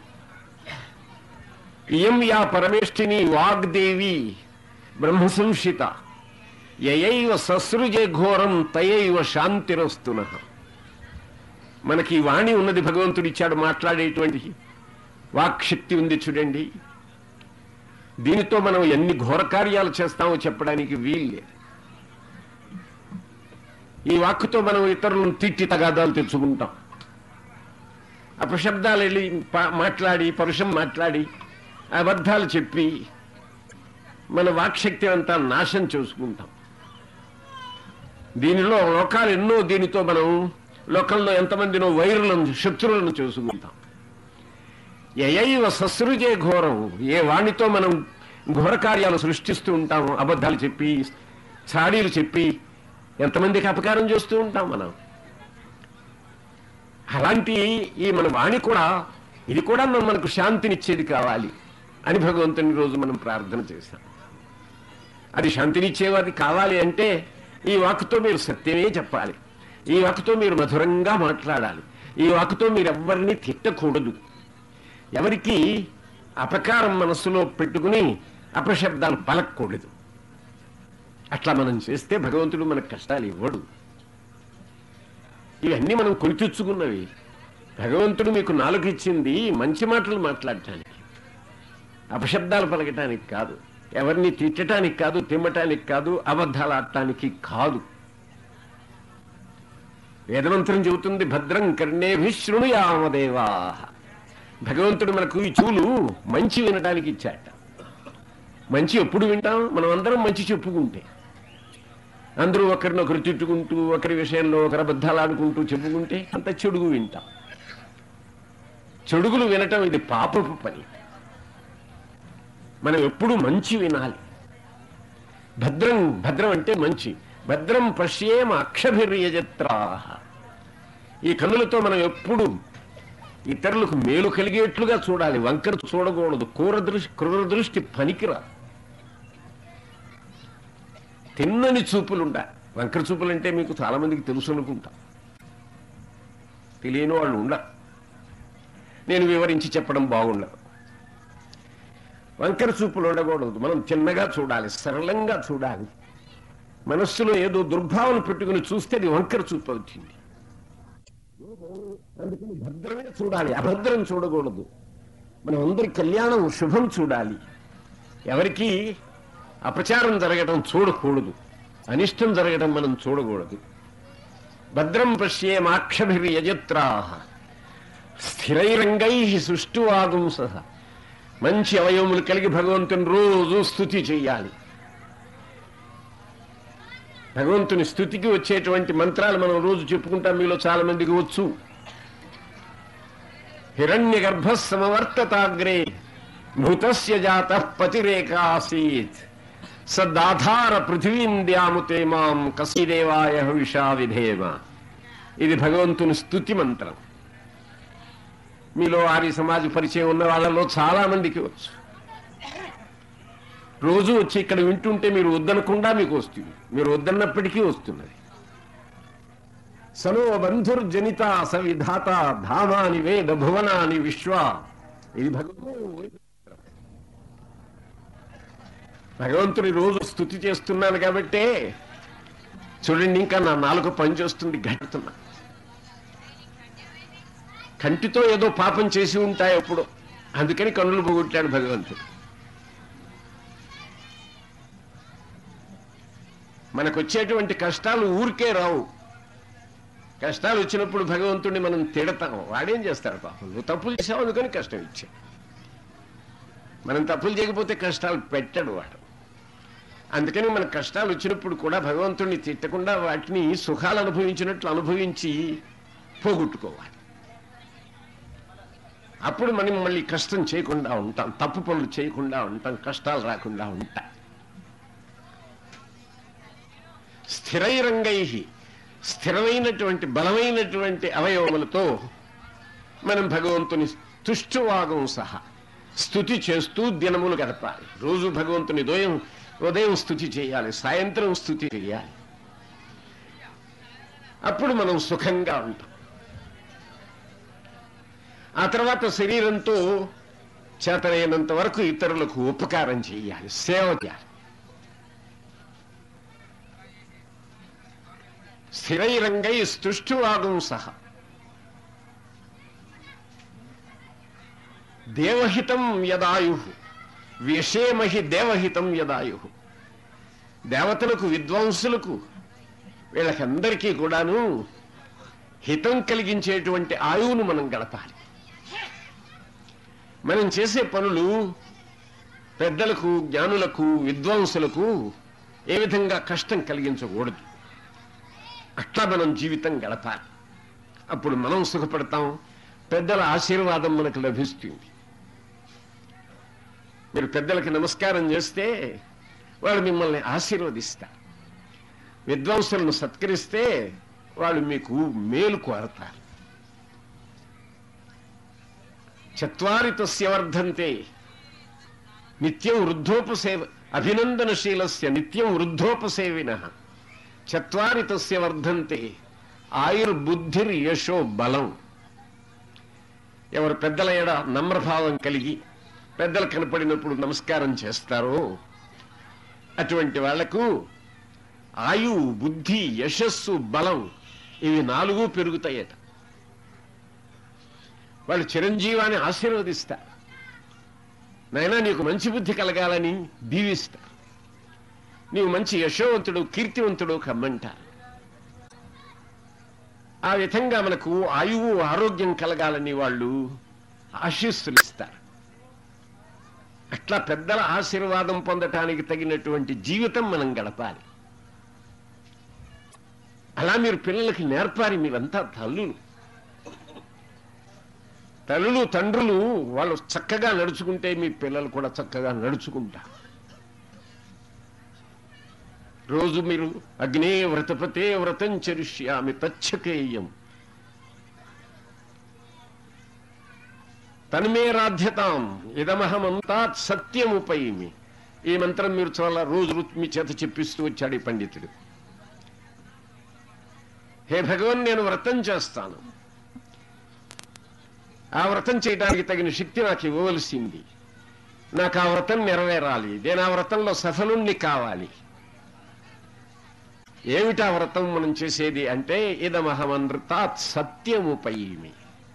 ఇయం యా పరమేష్ఠిని వాగ్దేవి బ్రహ్మసంశిత యయైవ ససృజే ఘోరం తయైవ శాంతిరస్తున. మనకి వాణి ఉన్నది, భగవంతుడిచ్చాడు, మాట్లాడేటువంటి వాక్శక్తి ఉంది చూడండి. దీనితో మనం ఎన్ని ఘోర కార్యాలు చేస్తామో చెప్పడానికి వీల్లే. ఈ వాక్కుతో మనం ఇతరులను తిట్టి తగాదాలు తెచ్చుకుంటాం, అపశబ్దాలు వెళ్ళి మాట్లాడి, పరుషం మాట్లాడి, అబద్ధాలు చెప్పి మన వాక్శక్తి అంతా నాశనం చేసుకుంటాం. దీనిలో లోకాలు ఎన్నో, దీనితో మనం లోకంలో ఎంతమందినో వైరులను, శత్రువులను చేసుకుంటాం. యయైవ ససృజే ఘోరం, ఏ వాణితో మనం ఘోర కార్యాలు సృష్టిస్తూ ఉంటాము, అబద్ధాలు చెప్పి, చాడీలు చెప్పి ఎంతమందికి అపకారం చేస్తూ ఉంటాం మనం. అలాంటి ఈ మన వాణి కూడా, ఇది కూడా మనకు శాంతినిచ్చేది కావాలి అని భగవంతుని రోజు మనం ప్రార్థన చేశాం. అది శాంతినిచ్చేవాది కావాలి అంటే ఈ వాక్కుతో మీరు సత్యమే చెప్పాలి, ఈ వాక్కుతో మీరు మధురంగా మాట్లాడాలి, ఈ వాక్కుతో మీరు ఎవరిని తిట్టకూడదు, ఎవరికి అపకారం మనస్సులో పెట్టుకుని అపశబ్దాలు పలకకూడదు. అట్లా మనం చేస్తే భగవంతుడు మనకు కష్టాలు ఇవ్వడు. ఇవన్నీ మనం కొని తెచ్చుకున్నవి, భగవంతుడు మీకు నాలుగు ఇచ్చింది మంచి మాటలు మాట్లాడటానికి, అపశబ్దాలు పలకటానికి కాదు, ఎవరిని తిట్టడానికి కాదు, తిమ్మటానికి కాదు, అబద్ధాలు ఆడటానికి కాదు. వేదమంత్రం చెబుతుంది భద్రం కర్ణేభిః శృణుయామదేవా. భగవంతుడు మనకు ఈ చెవులు మంచి వినడానికి ఇచ్చాట. మంచి ఎప్పుడు వింటాం? మనం అందరం మంచి చెప్పుకుంటే. అందరూ ఒకరినొకరు తిట్టుకుంటూ ఒకరి విషయంలో ఒకరి అబద్ధాలు ఆడుకుంటూ చెప్పుకుంటే అంత చెడుగు వింటాం. చెడుగులు వినటం ఇది పాపపు పని. మనం ఎప్పుడు మంచి వినాలి. భద్రం, భద్రం అంటే మంచి. భద్రం పశ్యేమ అక్షభిర్యజత్రాః. ఈ కన్నులతో మనం ఎప్పుడు ఇతరులకు మేలు కలిగేట్లుగా చూడాలి, వంకర చూడకూడదు. క్రూర దృష్టి క్రూర దృష్టి పనికిరా. తిన్నని చూపులుండాలి. వంకర చూపులు అంటే మీకు చాలా మందికి తెలుసు అనుకుంటా, తెలియని వాళ్ళు ఉండరు. నేను వివరించి చెప్పడం బాగుండదు. వంకర చూపులు ఉండకూడదు. మనం చిన్నగా చూడాలి, సరళంగా చూడాలి. మనస్సులో ఏదో దుర్భావన పెట్టుకుని చూస్తే అది వంకర చూపు అవుతుంది. అందుకని భద్రమే చూడాలి, అభద్రం చూడకూడదు. మనం అందరి కళ్యాణం శుభం చూడాలి. ఎవరికి అపచారం జరగడం చూడకూడదు, అనిష్టం జరగడం మనం చూడకూడదు. భద్రం పశ్యేమాక్షభిర్యజత్రాః స్థిరైరంగైః సుష్ఠువాగుంసః. మంచి అవయవములు కలిగి భగవంతుని రోజు స్తుతి చెయ్యాలి. భగవంతుని స్తుతికి వచ్చేటువంటి మంత్రాలు మనం రోజు చెప్పుకుంటాం. మీలో చాలా మందికి వచ్చు. హిరణ్య గర్భ సమవర్తతాగ్రే భూతస్య జాతః పతిరేకాసీత్ సదాధార పృథివీం ద్యాముతే మాం కసీదేవాయ హవిషా విధేమ. ఇది భగవంతుని స్తుతి మంత్రం. మీలో ఆర్య సమాజ పరిచయం ఉన్న వాళ్ళలో చాలా మందికి వచ్చు. రోజు వచ్చి ఇక్కడ వింటుంటే మీరు వద్దనకుండా మీకు వస్తుంది, మీరు వద్దన్నప్పటికీ వస్తున్నది. సనో బంధుర్జనిత సవిధాత ధామాని వేద భువనాని విశ్వ. ఇది భగవంతుడు. భగవంతుని రోజు స్తుతి చేస్తున్నాను కాబట్టే చూడండి, ఇంకా నా నాలుక పనిచేస్తుంది, గట్టుతున్నా. కంటితో ఏదో పాపం చేసి ఉంటాయి ఎప్పుడు, అందుకని కన్నులు పోగొట్టాడు భగవంతుడు. మనకు వచ్చేటువంటి కష్టాలు ఊరికే రావు. కష్టాలు వచ్చినప్పుడు భగవంతుడిని మనం తిడతాం. వాడేం చేస్తాడు పాపం? నువ్వు తప్పులు చేసావు అందుకని కష్టం ఇచ్చావు. మనం తప్పులు చేయకపోతే కష్టాలు పెట్టాడు వాడు. అందుకని మన కష్టాలు వచ్చినప్పుడు కూడా భగవంతుడిని తిట్టకుండా వాటిని సుఖాలు అనుభవించినట్లు అనుభవించి పోగొట్టుకోవాలి. అప్పుడు మనం మళ్ళీ కష్టం చేయకుండా ఉంటాం, తప్పు పనులు చేయకుండా ఉంటాం, కష్టాలు రాకుండా ఉంటాం. స్థిరైరంగై, స్థిరమైనటువంటి బలమైనటువంటి అవయవములతో మనం భగవంతుని తుష్టువాగం సహా స్తుతి చేస్తూ దినములు గడపాలి. రోజు భగవంతుని ఉదయం ఉదయం స్తుతి చేయాలి, సాయంత్రం స్తుతి చేయాలి. అప్పుడు మనం సుఖంగా ఉంటాం. ఆ తర్వాత శరీరంతో చేతనైనంత వరకు ఇతరులకు ఉపకారం చేయాలి, సేవ చేయాలి. స్థిరైరంగై స్తుష్టువాగం సహా దేవహితం యదాయు వ్యషేమహి దేవహితం యదాయు. దేవతలకు, విద్వాంసులకు, వీళ్ళకందరికీ కూడాను హితం కలిగించేటువంటి ఆయువును మనం గడపాలి. మనం చేసే పనులు పెద్దలకు, జ్ఞానులకు, విద్వాంసులకు ఏ విధంగా కష్టం కలిగించకూడదు. అట్లా మనం జీవితం గడపాలి. అప్పుడు మనం సుఖపడతాం, పెద్దల ఆశీర్వాదం మనకు లభిస్తుంది. మీరు పెద్దలకి నమస్కారం చేస్తే వాళ్ళు మిమ్మల్ని ఆశీర్వదిస్తారు. విద్వాంసులను సత్కరిస్తే వాళ్ళు మీకు మేలు కోరతారు. చత్వారి తస్య వర్ధంతే నిత్యం వృద్ధోపసేవ అభినందనశీలస్య నిత్యం వృద్ధోపసేవినః చత్వారి తస్య వర్ధంతే ఆయుర్బుద్ధిర్ యశో బలం. ఎవరు పెద్దల ఎడ నమ్రభావం కలిగి పెద్దలు కనపడినప్పుడు నమస్కారం చేస్తారో అటువంటి వాళ్లకు ఆయు, బుద్ధి, యశస్సు, బలం ఇవి నాలుగు పెరుగుతాయట. వాళ్ళు చిరంజీవాన్ని ఆశీర్వదిస్తారు. నాయనా నీకు మంచి బుద్ధి కలగాలని దీవిస్తారు. నీవు మంచి యశోవంతుడు కీర్తివంతుడు కమ్మంటారు. ఆ విధంగా మనకు ఆయువు ఆరోగ్యం కలగాలని వాళ్ళు ఆశీస్సులు ఇస్తారు. అట్లా పెద్దల ఆశీర్వాదం పొందటానికి తగినటువంటి జీవితం మనం గడపాలి. అలా మీరు పిల్లలకి నేర్పాలి. మీరంతా తల్లులు తల్లులు తండ్రులు వాళ్ళు చక్కగా నడుచుకుంటే మీ పిల్లలు కూడా చక్కగా నడుచుకుంటారు. రోజు మీరు అగ్నే వ్రతపతే వ్రతం చరిష్యామి తచ్చకేయం తన్మేరాధ్యతాం ఇదమహమంతాత్ సత్యముపైమి. ఈ మంత్రం మీరు చాలా రోజు మీ చేత చెప్పిస్తూ వచ్చాడు ఈ పండితుడు. హే భగవన్, నేను వ్రతం చేస్తాను. ఆ వ్రతం చేయడానికి తగిన శక్తి నాకు ఇవ్వవలసింది. నాకు ఆ వ్రతం నెరవేరాలి. నేను ఆ వ్రతంలో సఫలుణ్ణి కావాలి. ఏమిటా వ్రతం మనం చేసేది అంటే ఇదమహమనృతాత్ సత్యముపైమి.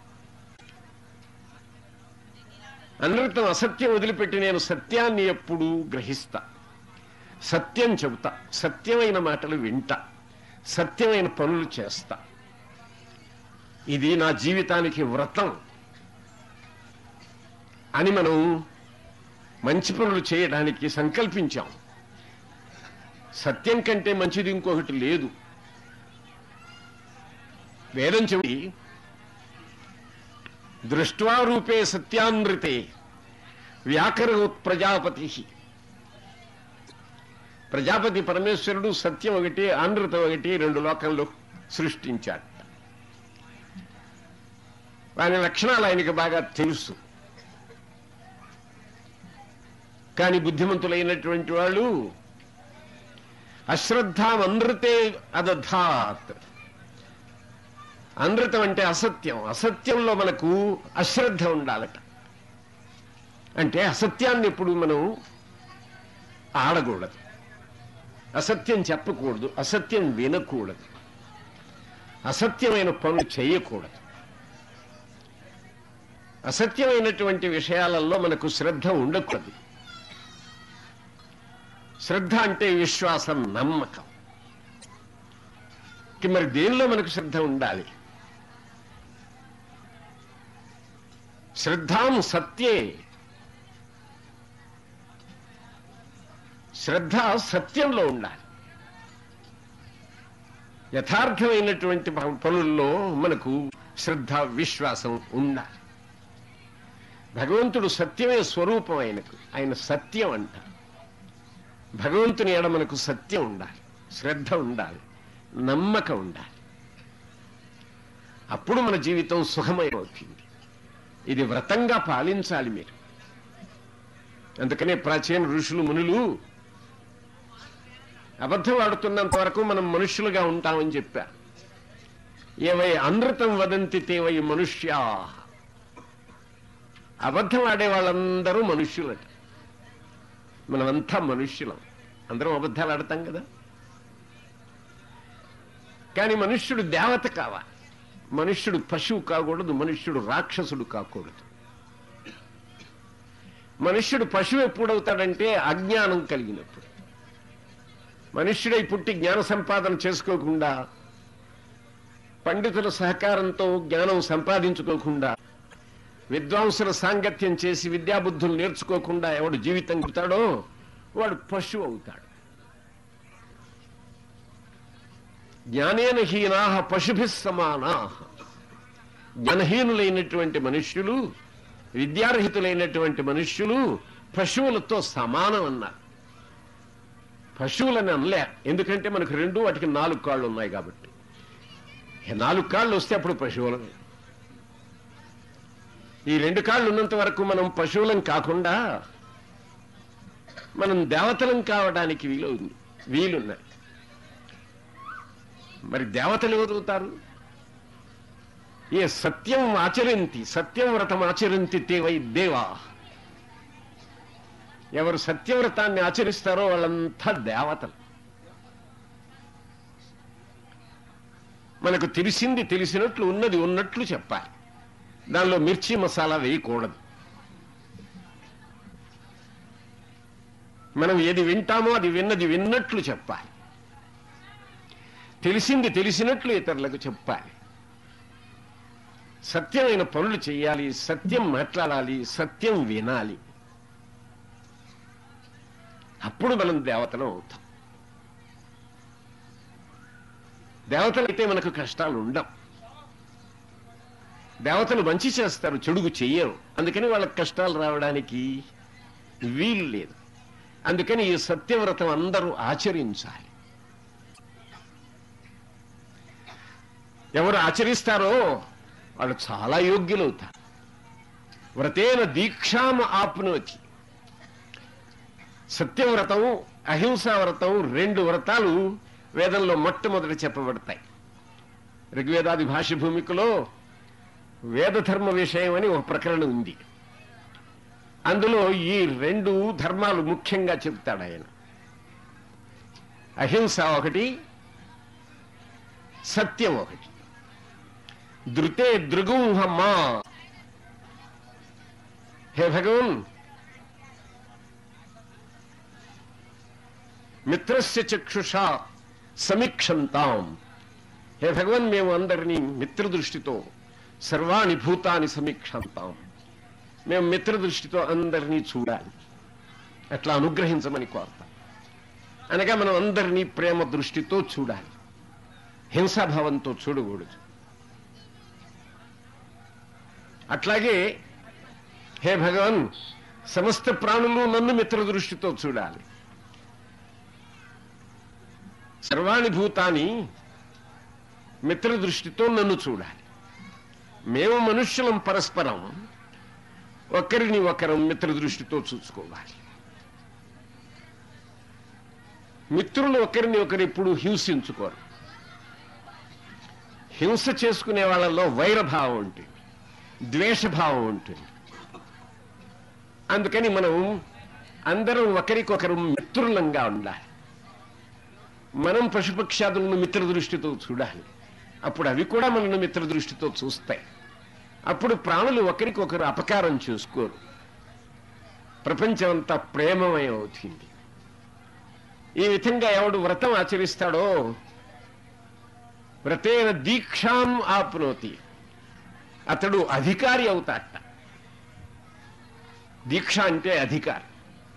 అనృతం అసత్యం వదిలిపెట్టి నేను సత్యాన్ని ఎప్పుడూ గ్రహిస్తా, సత్యం చెబుతా, సత్యమైన మాటలు వింటా, సత్యమైన పనులు చేస్తా. ఇది నా జీవితానికి వ్రతం అని మనం మంచి పనులు చేయడానికి సంకల్పించాం. సత్యం కంటే మంచిది ఇంకొకటి లేదు. వేదం చెబి దృష్ట్వా రూపే సత్యానృతే వ్యాకరోత్ ప్రజాపతి. ప్రజాపతి పరమేశ్వరుడు సత్యం ఒకటి ఆనృతం ఒకటి రెండు లోకంలో సృష్టించాడు. వారి లక్షణాలు ఆయనకి బాగా తెలుసు. కానీ బుద్ధిమంతులైనటువంటి వాళ్ళు అశ్రద్ధాం అనృతే అదధాత్. అనృతం అంటే అసత్యం. అసత్యంలో మనకు అశ్రద్ధ ఉండాలట. అంటే అసత్యాన్ని ఎప్పుడు మనం ఆడకూడదు, అసత్యం చెప్పకూడదు, అసత్యం వినకూడదు, అసత్యమైన పనులు చేయకూడదు. అసత్యమైనటువంటి విషయాలలో మనకు శ్రద్ధ ఉండకూడదు. శ్రద్ధ అంటే విశ్వాసం, నమ్మకం. మరి దేనిలో మనకు శ్రద్ధ ఉండాలి? శ్రద్ధాం సత్యే. శ్రద్ధ సత్యంలో ఉండాలి. యథార్థమైనటువంటి పనుల్లో మనకు శ్రద్ధ విశ్వాసం ఉండాలి. భగవంతుడు సత్యమే స్వరూపం. ఆయనకు ఆయన సత్యం అంటారు. భగవంతుని ఎడ మనకు సత్యం ఉండాలి, శ్రద్ధ ఉండాలి, నమ్మకం ఉండాలి. అప్పుడు మన జీవితం సుఖమయమవుతుంది. ఇది వ్రతంగా పాలించాలి మీరు. అందుకనే ప్రాచీన ఋషులు మునులు అబద్ధం ఆడుతున్నంత వరకు మనం మనుష్యులుగా ఉంటామని చెప్పారు. ఏవై అనృతం వదంతి తేవై మనుష్యా. అబద్ధం ఆడే వాళ్ళందరూ మనుష్యులట. మనమంతా మనుష్యులం. అందరం అబద్ధాలు ఆడతాం కదా. కానీ మనుష్యుడు దేవత కావాలి. మనుష్యుడు పశువు కాకూడదు, మనుష్యుడు రాక్షసుడు కాకూడదు. మనుష్యుడు పశువు ఎప్పుడవుతాడంటే అజ్ఞానం కలిగినప్పుడు. మనుష్యుడై పుట్టి జ్ఞాన సంపాదన చేసుకోకుండా, పండితుల సహకారంతో జ్ఞానం సంపాదించుకోకుండా, విద్వాంసుల సాంగత్యం చేసి విద్యాబుద్ధులు నేర్చుకోకుండా ఎవడు జీవితం గడుపుతాడో వాడు పశువు అవుతాడు. జ్ఞానేన హీనాః పశుభిః సమానాః. జ్ఞానహీనులైనటువంటి మనుష్యులు, విద్యారహితులైనటువంటి మనుష్యులు పశువులతో సమానం అన్నారు. పశువులని అనలే, ఎందుకంటే మనకు రెండు, వాటికి నాలుగు కాళ్ళు ఉన్నాయి కాబట్టి. నాలుగు కాళ్ళు వస్తే అప్పుడు పశువులమే. ఈ రెండు కాళ్ళు ఉన్నంత వరకు మనం పశువులం కాకుండా మనం దేవతలం కావడానికి వీలు వీలున్నాయి. మరి దేవతలు ఎవరుతారు? ఏ సత్యం ఆచరింతి, సత్యం వ్రతం ఆచరింతి తే వై దేవా. ఎవరు సత్యవ్రతాన్ని ఆచరిస్తారో వాళ్ళంతా దేవతలు. మనకు తెలిసింది తెలిసినట్లు, ఉన్నది ఉన్నట్లు చెప్పాలి. దానిలో మిర్చి మసాలా వేయకూడదు. మనం ఏది వింటామో అది విన్నది విన్నట్లు చెప్పాలి, తెలిసింది తెలిసినట్లు ఇతరులకు చెప్పాలి, సత్యమైన పనులు చేయాలి, సత్యం మాట్లాడాలి, సత్యం వినాలి. అప్పుడు మనం దేవతలం అవుతాం. దేవతలైతే మనకు కష్టాలు ఉండవు. దేవతలు మంచి చేస్తారు, చెడుగు చెయ్యరు. అందుకని వాళ్ళకి కష్టాలు రావడానికి వీలు లేదు. అందుకని ఈ సత్యవ్రతం అందరూ ఆచరించాలి. ఎవరు ఆచరిస్తారో వాళ్ళు చాలా యోగ్యులవుతారు. వ్రతేన దీక్షామ ఆప్నోతి. సత్యవ్రతం, అహింసా వ్రతం రెండు వ్రతాలు వేదంలో మొట్టమొదట చెప్పబడతాయి. ఋగ్వేదాది భాష భూమికలో వేదధర్మ విషయం అని ఒక ప్రకరణం ఉంది. అందులో ఈ రెండు ధర్మాలు ముఖ్యంగా చెప్తాడు ఆయన. అహింస ఒకటి, సత్యం ఒకటి. ధృతే దృగుంహమ్మా. హే భగవన్, మిత్రస్య చక్షుషా సమీక్షంతాం. హే భగవన్, మేము అందరినీ మిత్రదృష్టితో సర్వాణి భూతాన్ని సమీక్షంతాం. మేము మిత్రదృష్టితో అందరినీ చూడాలి, అట్లా అనుగ్రహించమని కోరతాం. అనగా మనం అందరినీ ప్రేమ దృష్టితో చూడాలి, హింసాభావంతో చూడకూడదు. అట్లాగే హే భగవన్, సమస్త ప్రాణులు నన్ను మిత్ర దృష్టితో చూడాలి, సర్వాణి భూతాన్ని మిత్ర దృష్టితో నన్ను చూడాలి. మేము మనుష్యులం పరస్పరం ఒకరిని ఒకరం మిత్ర దృష్టితో చూసుకోవాలి. మిత్రులు ఒకరిని ఒకరు ఎప్పుడు హింసించుకోరు. హింస చేసుకునే వాళ్ళలో వైరభావం ఉంటుంది, ద్వేషభావం ఉంటుంది. అందుకని మనం అందరం ఒకరికొకరు మిత్రులంగా ఉండాలి. మనం పశుపక్షాదులను మిత్ర దృష్టితో చూడాలి, అప్పుడు అవి కూడా మనల్ని మిత్ర దృష్టితో చూస్తాయి. అప్పుడు ప్రాణులు ఒకరికొకరు అపకారం చేసుకోరు, ప్రపంచం అంతా ప్రేమమయం అవుతుంది. ఈ విధంగా ఎవడు వ్రతం ఆచరిస్తాడో వ్రతేన దీక్షాం ఆప్నోతి, అతడు అధికారి అవుతాట. దీక్ష అంటే అధికారం.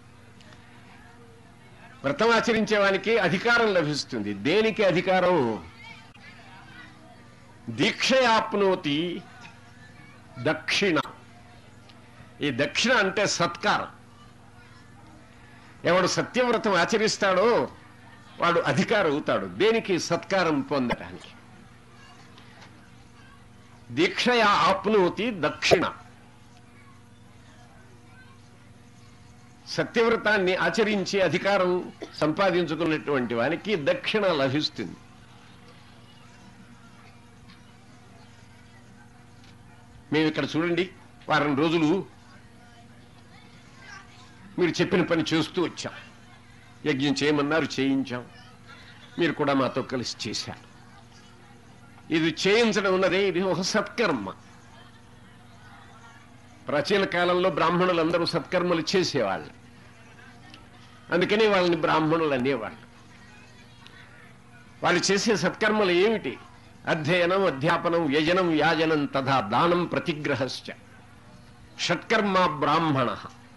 వ్రతం ఆచరించేవానికి అధికారం లభిస్తుంది. దేనికి అధికారం? దీక్షయాప్నోతి దక్షిణ. ఈ దక్షిణ అంటే సత్కారం. ఎవడు సత్యవ్రతం ఆచరిస్తాడో వాడు అధికారం అవుతాడు. దేనికి? సత్కారం పొందడానికి. దీక్షయా ఆప్నోతి దక్షిణ. సత్యవ్రతాన్ని ఆచరించి అధికారం సంపాదించుకున్నటువంటి వానికి దక్షిణ లభిస్తుంది. మేము ఇక్కడ చూడండి, వారం రోజులు మీరు చెప్పిన పని చేస్తూ వచ్చాం. యజ్ఞం చేయమన్నారు, చేయించాం. మీరు కూడా మాతో కలిసి చేశారు. ఇది చేయించడం ఉన్నదే, ఇది ఒక సత్కర్మ. ప్రాచీన కాలంలో బ్రాహ్మణులందరూ సత్కర్మలు చేసేవాళ్ళు, అందుకని వాళ్ళని బ్రాహ్మణులు అనేవాళ్ళు. వాళ్ళు చేసే సత్కర్మలు ఏమిటి? అధ్యయనం, అధ్యాపనం, యజనం, యాజనం తథా దానం, ప్రతిగ్రహశ్చ. షట్కర్మ బ్రాహ్మణ.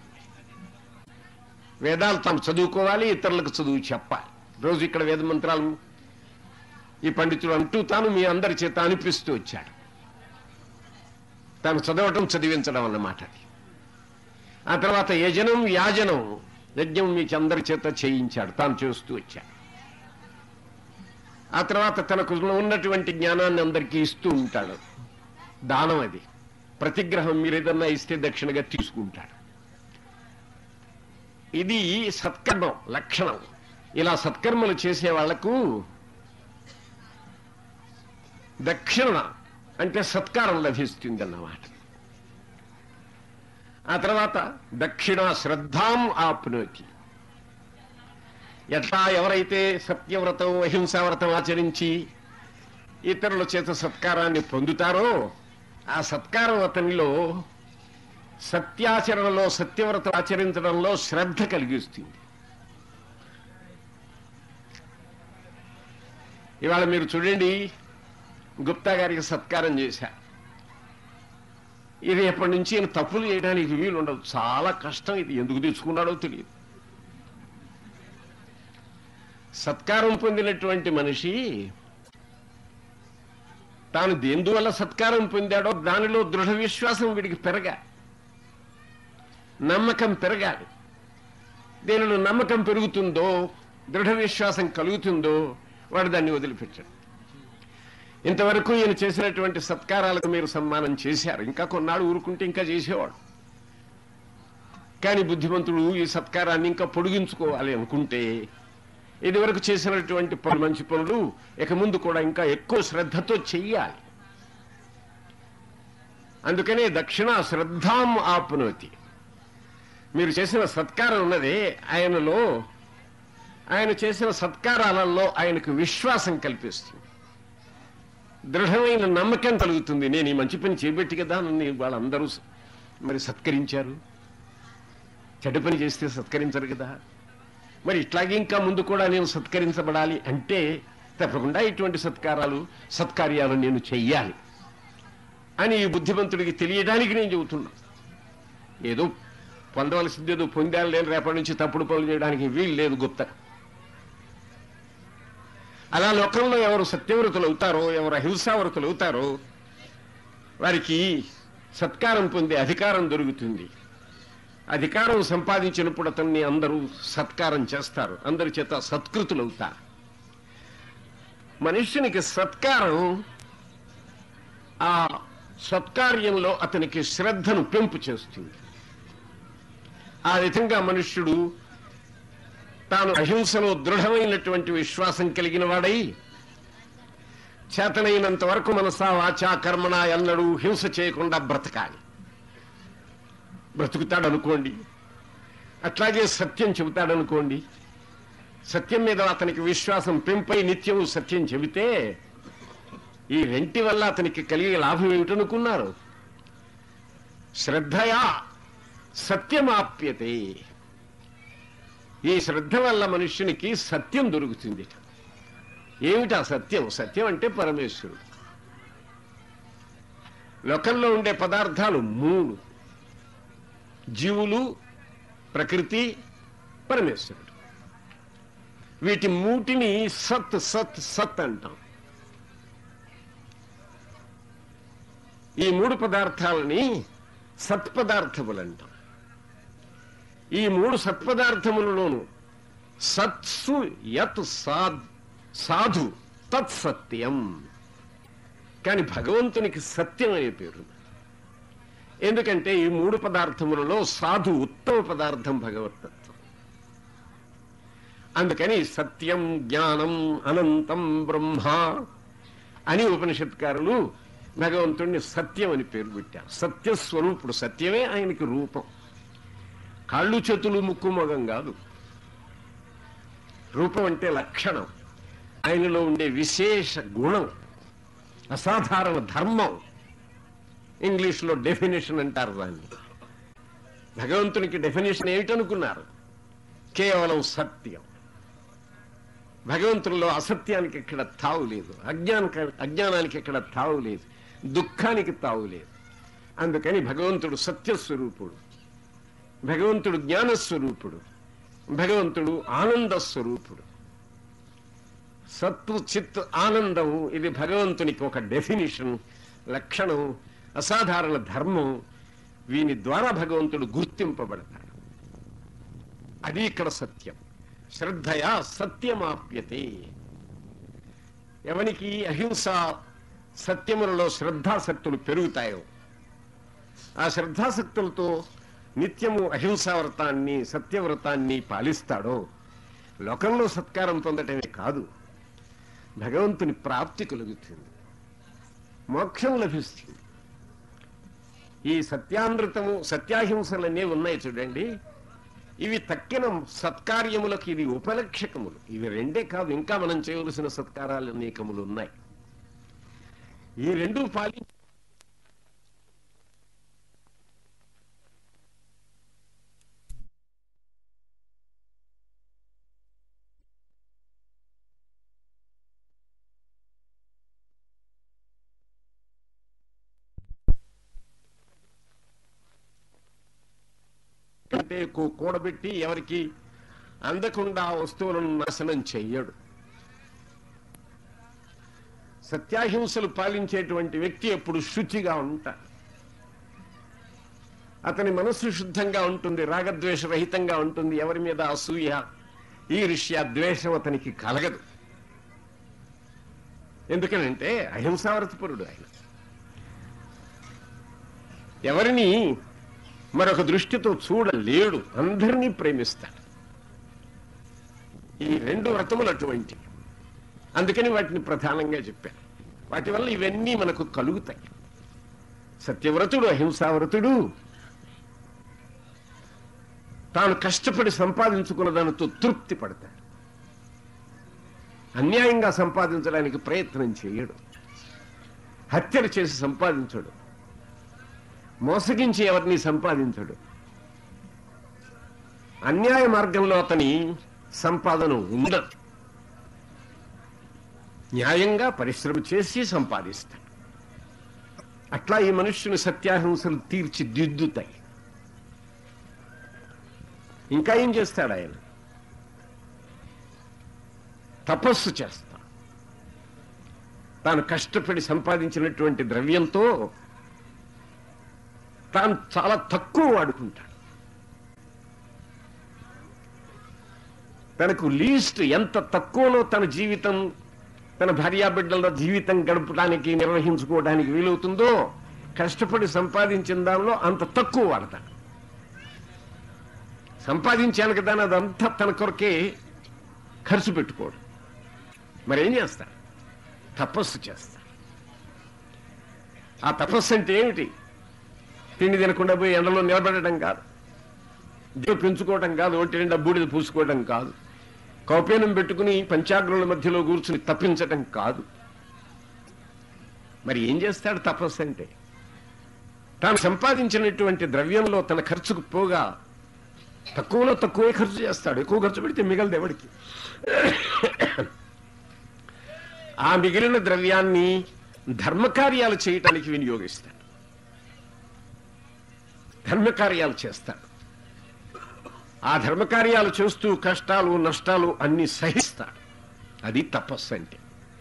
వేదాలు తాము చదువుకోవాలి, ఇతరులకు చదువు చెప్పాలి. రోజు ఇక్కడ వేద మంత్రాలు ఈ పండితుడు అంటూ తాను మీ అందరి చేత అనిపిస్తూ వచ్చాడు. తాను చదవటం, చదివించడం అన్నమాట అది. ఆ తర్వాత యజనం, యాజనం, యజ్ఞం మీకు అందరి చేత చేయించాడు, తాను చేస్తూ వచ్చాడు. ఆ తర్వాత తనకు ఉన్నటువంటి జ్ఞానాన్ని అందరికీ ఇస్తూ ఉంటాడు. దానం అది. ప్రతిగ్రహం, మీరు ఏదన్నా ఇస్తే దక్షిణగా తీసుకుంటాడు. ఇది సత్కర్మం లక్షణం. ఇలా సత్కర్మలు చేసే వాళ్లకు దక్షిణ అంటే సత్కారం లభిస్తుంది అన్నమాట. ఆ తర్వాత దక్షిణ శ్రద్ధాం ఆప్నోతి. ఎట్లా ఎవరైతే సత్యవ్రతం, అహింసావ్రతం ఆచరించి ఇతరుల చేత సత్కారాన్ని పొందుతారో ఆ సత్కారం అతనిలో సత్యాచరణలో, సత్యవ్రత ఆచరించడంలో శ్రద్ధ కలిగిస్తుంది. ఇవాళ మీరు చూడండి, గుప్తా గారికి సత్కారం చేశారు. ఇది ఎప్పటి నుంచి ఈయన తప్పులు చేయడానికి వీలు ఉండదు, చాలా కష్టం. ఇది ఎందుకు తెచ్చుకున్నాడో తెలియదు. సత్కారం పొందినటువంటి మనిషి తాను దేందువల్ల సత్కారం పొందాడో దానిలో దృఢ విశ్వాసం వీడికి పెరగాలి, నమ్మకం పెరగాలి. దేనిలో నమ్మకం పెరుగుతుందో, దృఢ విశ్వాసం కలుగుతుందో వాడు దాన్ని వదిలిపెట్టాడు. ఇంతవరకు ఈయన చేసినటువంటి సత్కారాలకు మీరు సన్మానం చేశారు, ఇంకా కొన్నాళ్ళు ఊరుకుంటే ఇంకా చేసేవాడు. కానీ బుద్ధిమంతుడు ఈ సత్కారాన్ని ఇంకా పొడిగించుకోవాలి అనుకుంటే ఇదివరకు చేసినటువంటి పలు మంచి పనులు ఇక ముందు కూడా ఇంకా ఎక్కువ శ్రద్ధతో చెయ్యాలి. అందుకనే దక్షిణ శ్రద్ధాం ఆప్నోతి. మీరు చేసిన సత్కారం ఉన్నదే ఆయనలో, ఆయన చేసిన సత్కారాలలో ఆయనకు విశ్వాసం కల్పిస్తుంది, దృఢమైన నమ్మకం కలుగుతుంది. నేను ఈ మంచి పని చేయబెట్టి కదా నన్ను వాళ్ళందరూ మరి సత్కరించారు, చెడ్డ పని చేస్తే సత్కరించరు కదా, మరి ఇట్లాగే ఇంకా ముందు కూడా నేను సత్కరించబడాలి అంటే తప్పకుండా ఇటువంటి సత్కారాలు సత్కార్యాలు నేను చెయ్యాలి అని ఈ బుద్ధిమంతుడికి తెలియడానికి నేను చెబుతున్నా. ఏదో పొందవలసింది ఏదో పొందాలి, నేను రేపటి నుంచి తప్పుడు పనులు చేయడానికి వీలు లేదు గుప్త. అలా లోకంలో ఎవరు సత్యవ్రతులు అవుతారో, ఎవరు అహింసావ్రతులు అవుతారో వారికి సత్కారం పొందే అధికారం దొరుకుతుంది. అధికారం సంపాదించినప్పుడు అతన్ని అందరూ సత్కారం చేస్తారు, అందరి చేత సత్కృతులు అవుతారు. మనుష్యునికి సత్కారం ఆ సత్కార్యంలో అతనికి శ్రద్ధను పెంపు చేస్తుంది. ఆ విధంగా మనుష్యుడు తాను అహింసలో దృఢమైనటువంటి విశ్వాసం కలిగిన వాడై చేతనైనంత వరకు మనసా వాచా కర్మణ ఎన్నడూ హింస చేయకుండా బ్రతకాలి. బ్రతుకుతాడనుకోండి, అట్లాగే సత్యం చెబుతాడనుకోండి, సత్యం మీద అతనికి విశ్వాసం పెంపై నిత్యము సత్యం చెబితే ఈ రెంటి వల్ల అతనికి కలిగే లాభం ఏమిటనుకున్నారు? శ్రద్ధయా సత్యమాప్యతే. ఈ శ్రద్ధ వల్ల మనుష్యునికి సత్యం దొరుకుతుంది. ఏమిటా సత్యం? సత్యం అంటే పరమేశ్వరుడు. లోకంలో ఉండే పదార్థాలు మూడు: జీవులు, ప్రకృతి, పరమేశ్వరుడు. వీటి మూటిని సత్ సత్ సత్ అంటాం. ఈ మూడు పదార్థాలని సత్పదార్థములు అంటాం. ఈ మూడు సత్పదార్థములలోను సత్సు యత్ సాధు తత్సత్యం. కానీ భగవంతునికి సత్యం అనే పేరు. ఎందుకంటే ఈ మూడు పదార్థములలో సాధు ఉత్తమ పదార్థం భగవతత్వం. అందుకని సత్యం, జ్ఞానం, అనంతం బ్రహ్మ అని ఉపనిషత్కారులు భగవంతుడిని సత్యం అని పేరు పెట్టారు. సత్యస్వరూపుడు, సత్యమే ఆయనకి రూపం. కాళ్ళు చేతులు ముక్కు మొగం కాదు. రూపం అంటే లక్షణం, ఆయనలో ఉండే విశేష గుణం, అసాధారణ ధర్మం. ఇంగ్లీష్లో డెఫినేషన్ అంటారు దాన్ని. భగవంతునికి డెఫినేషన్ ఏమిటనుకున్నారు? కేవలం సత్యం. భగవంతుల్లో అసత్యానికి ఎక్కడ తావు లేదు, అజ్ఞానికి అజ్ఞానానికి ఎక్కడ తావు లేదు, దుఃఖానికి తావు లేదు. అందుకని భగవంతుడు సత్యస్వరూపుడు, భగవంతుడు జ్ఞానస్వరూపుడు, భగవంతుడు ఆనంద స్వరూపుడు. సత్తు చిత్ ఆనందం ఇది భగవంతునికి ఒక డెఫినిషన్, లక్షణం, అసాధారణ ధర్మం. వీని ద్వారా భగవంతుడు గుర్తింపబడతాడు. అది ఇక్కడ సత్యం. శ్రద్ధయా సత్యమాప్యతే. ఎవనికి అహింస సత్యములలో శ్రద్ధాసక్తులు పెరుగుతాయో, ఆ శ్రద్ధాసక్తులతో నిత్యము అహింసావ్రతాన్ని సత్యవ్రతాన్ని పాలిస్తాడో లోకంలో సత్కారం పొందటమే కాదు, భగవంతుని ప్రాప్తి కలుగుతుంది, మోక్షం లభిస్తుంది. ఈ సత్యామృతము సత్యాహింసలన్నీ ఉన్నాయి చూడండి, ఇవి తక్కిన సత్కార్యములకు ఇది ఉపలక్షకములు. ఇవి రెండే కాదు, ఇంకా మనం చేయవలసిన సత్కారాలు అనేకములు ఉన్నాయి. ఈ రెండు పాలి కంటే ఎక్కువ కూడబెట్టి ఎవరికి అందకుండా వస్తువులను నాశనం చెయ్యడు. సత్యాహింసలు పాలించేటువంటి వ్యక్తి ఎప్పుడు శుచిగా ఉంటాడు. అతని మనస్సు శుద్ధంగా ఉంటుంది, రాగద్వేషరహితంగా ఉంటుంది. ఎవరి మీద అసూయ, ఈర్ష్య, ద్వేషం అతనికి కలగదు. ఎందుకనంటే అహింసావ్రతపరుడు ఆయన. ఎవరిని మరొక దృష్టితో చూడలేడు, అందరినీ ప్రేమిస్తాడు. ఈ రెండు వ్రతములు అటువంటి, అందుకని వాటిని ప్రధానంగా చెప్పాను. వాటి వల్ల ఇవన్నీ మనకు కలుగుతాయి. సత్యవ్రతుడు, అహింసావ్రతుడు తాను కష్టపడి సంపాదించుకున్న దానితో తృప్తి పడతాడు. అన్యాయంగా సంపాదించడానికి ప్రయత్నం చేయడు, హత్యలు చేసి సంపాదించడు, మోసగించి ఎవరిని సంపాదించడు. అన్యాయ మార్గంలో అతని సంపాదన ఉండదు. న్యాయంగా పరిశ్రమ చేసి సంపాదిస్తాడు. అట్లా ఈ మనుష్యుని సత్యాహింసలు తీర్చిదిద్దుతాయి. ఇంకా ఏం చేస్తాడు ఆయన? తపస్సు చేస్తాడు. తాను కష్టపడి సంపాదించినటువంటి ద్రవ్యంతో తాను చాలా తక్కువ వాడుకుంటాడు. తనకు లీస్ట్ ఎంత తక్కువలో తన జీవితం, తన భార్యాబిడ్డల జీవితం గడపడానికి, నిర్వహించుకోవడానికి వీలవుతుందో కష్టపడి సంపాదించిన దానిలో అంత తక్కువ వాడతాడు. సంపాదించాను కదా అని అదంతా తన కొరకే ఖర్చు పెట్టుకోడు. మరేం చేస్తాడు? తపస్సు చేస్తాడు. ఆ తపస్సు అంటే ఏమిటి? తిండి తినకుండా పోయి ఎండలో నిలబడటం కాదు, దేవుడు పెంచుకోవటం కాదు, ఒంటి నిండా బూడిద పూసుకోవడం కాదు, కౌపీనం పెట్టుకుని పంచాగ్రుల మధ్యలో కూర్చుని తప్పించటం కాదు. మరి ఏం చేస్తాడు తపస్సు అంటే? తాను సంపాదించినటువంటి ద్రవ్యంలో తన ఖర్చుకు పోగా తక్కువలో తక్కువే ఖర్చు చేస్తాడు. ఎక్కువ ఖర్చు పెడితే మిగలదు ఎవడికి. ఆ మిగిలిన ద్రవ్యాన్ని ధర్మకార్యాలు చేయటానికి వినియోగిస్తాడు. ధర్మకార్యాలు చేస్తాడు. ఆ ధర్మకార్యాలు చేస్తూ కష్టాలు నష్టాలు అన్ని సహిస్తాడు. అది తపస్సు అంటే.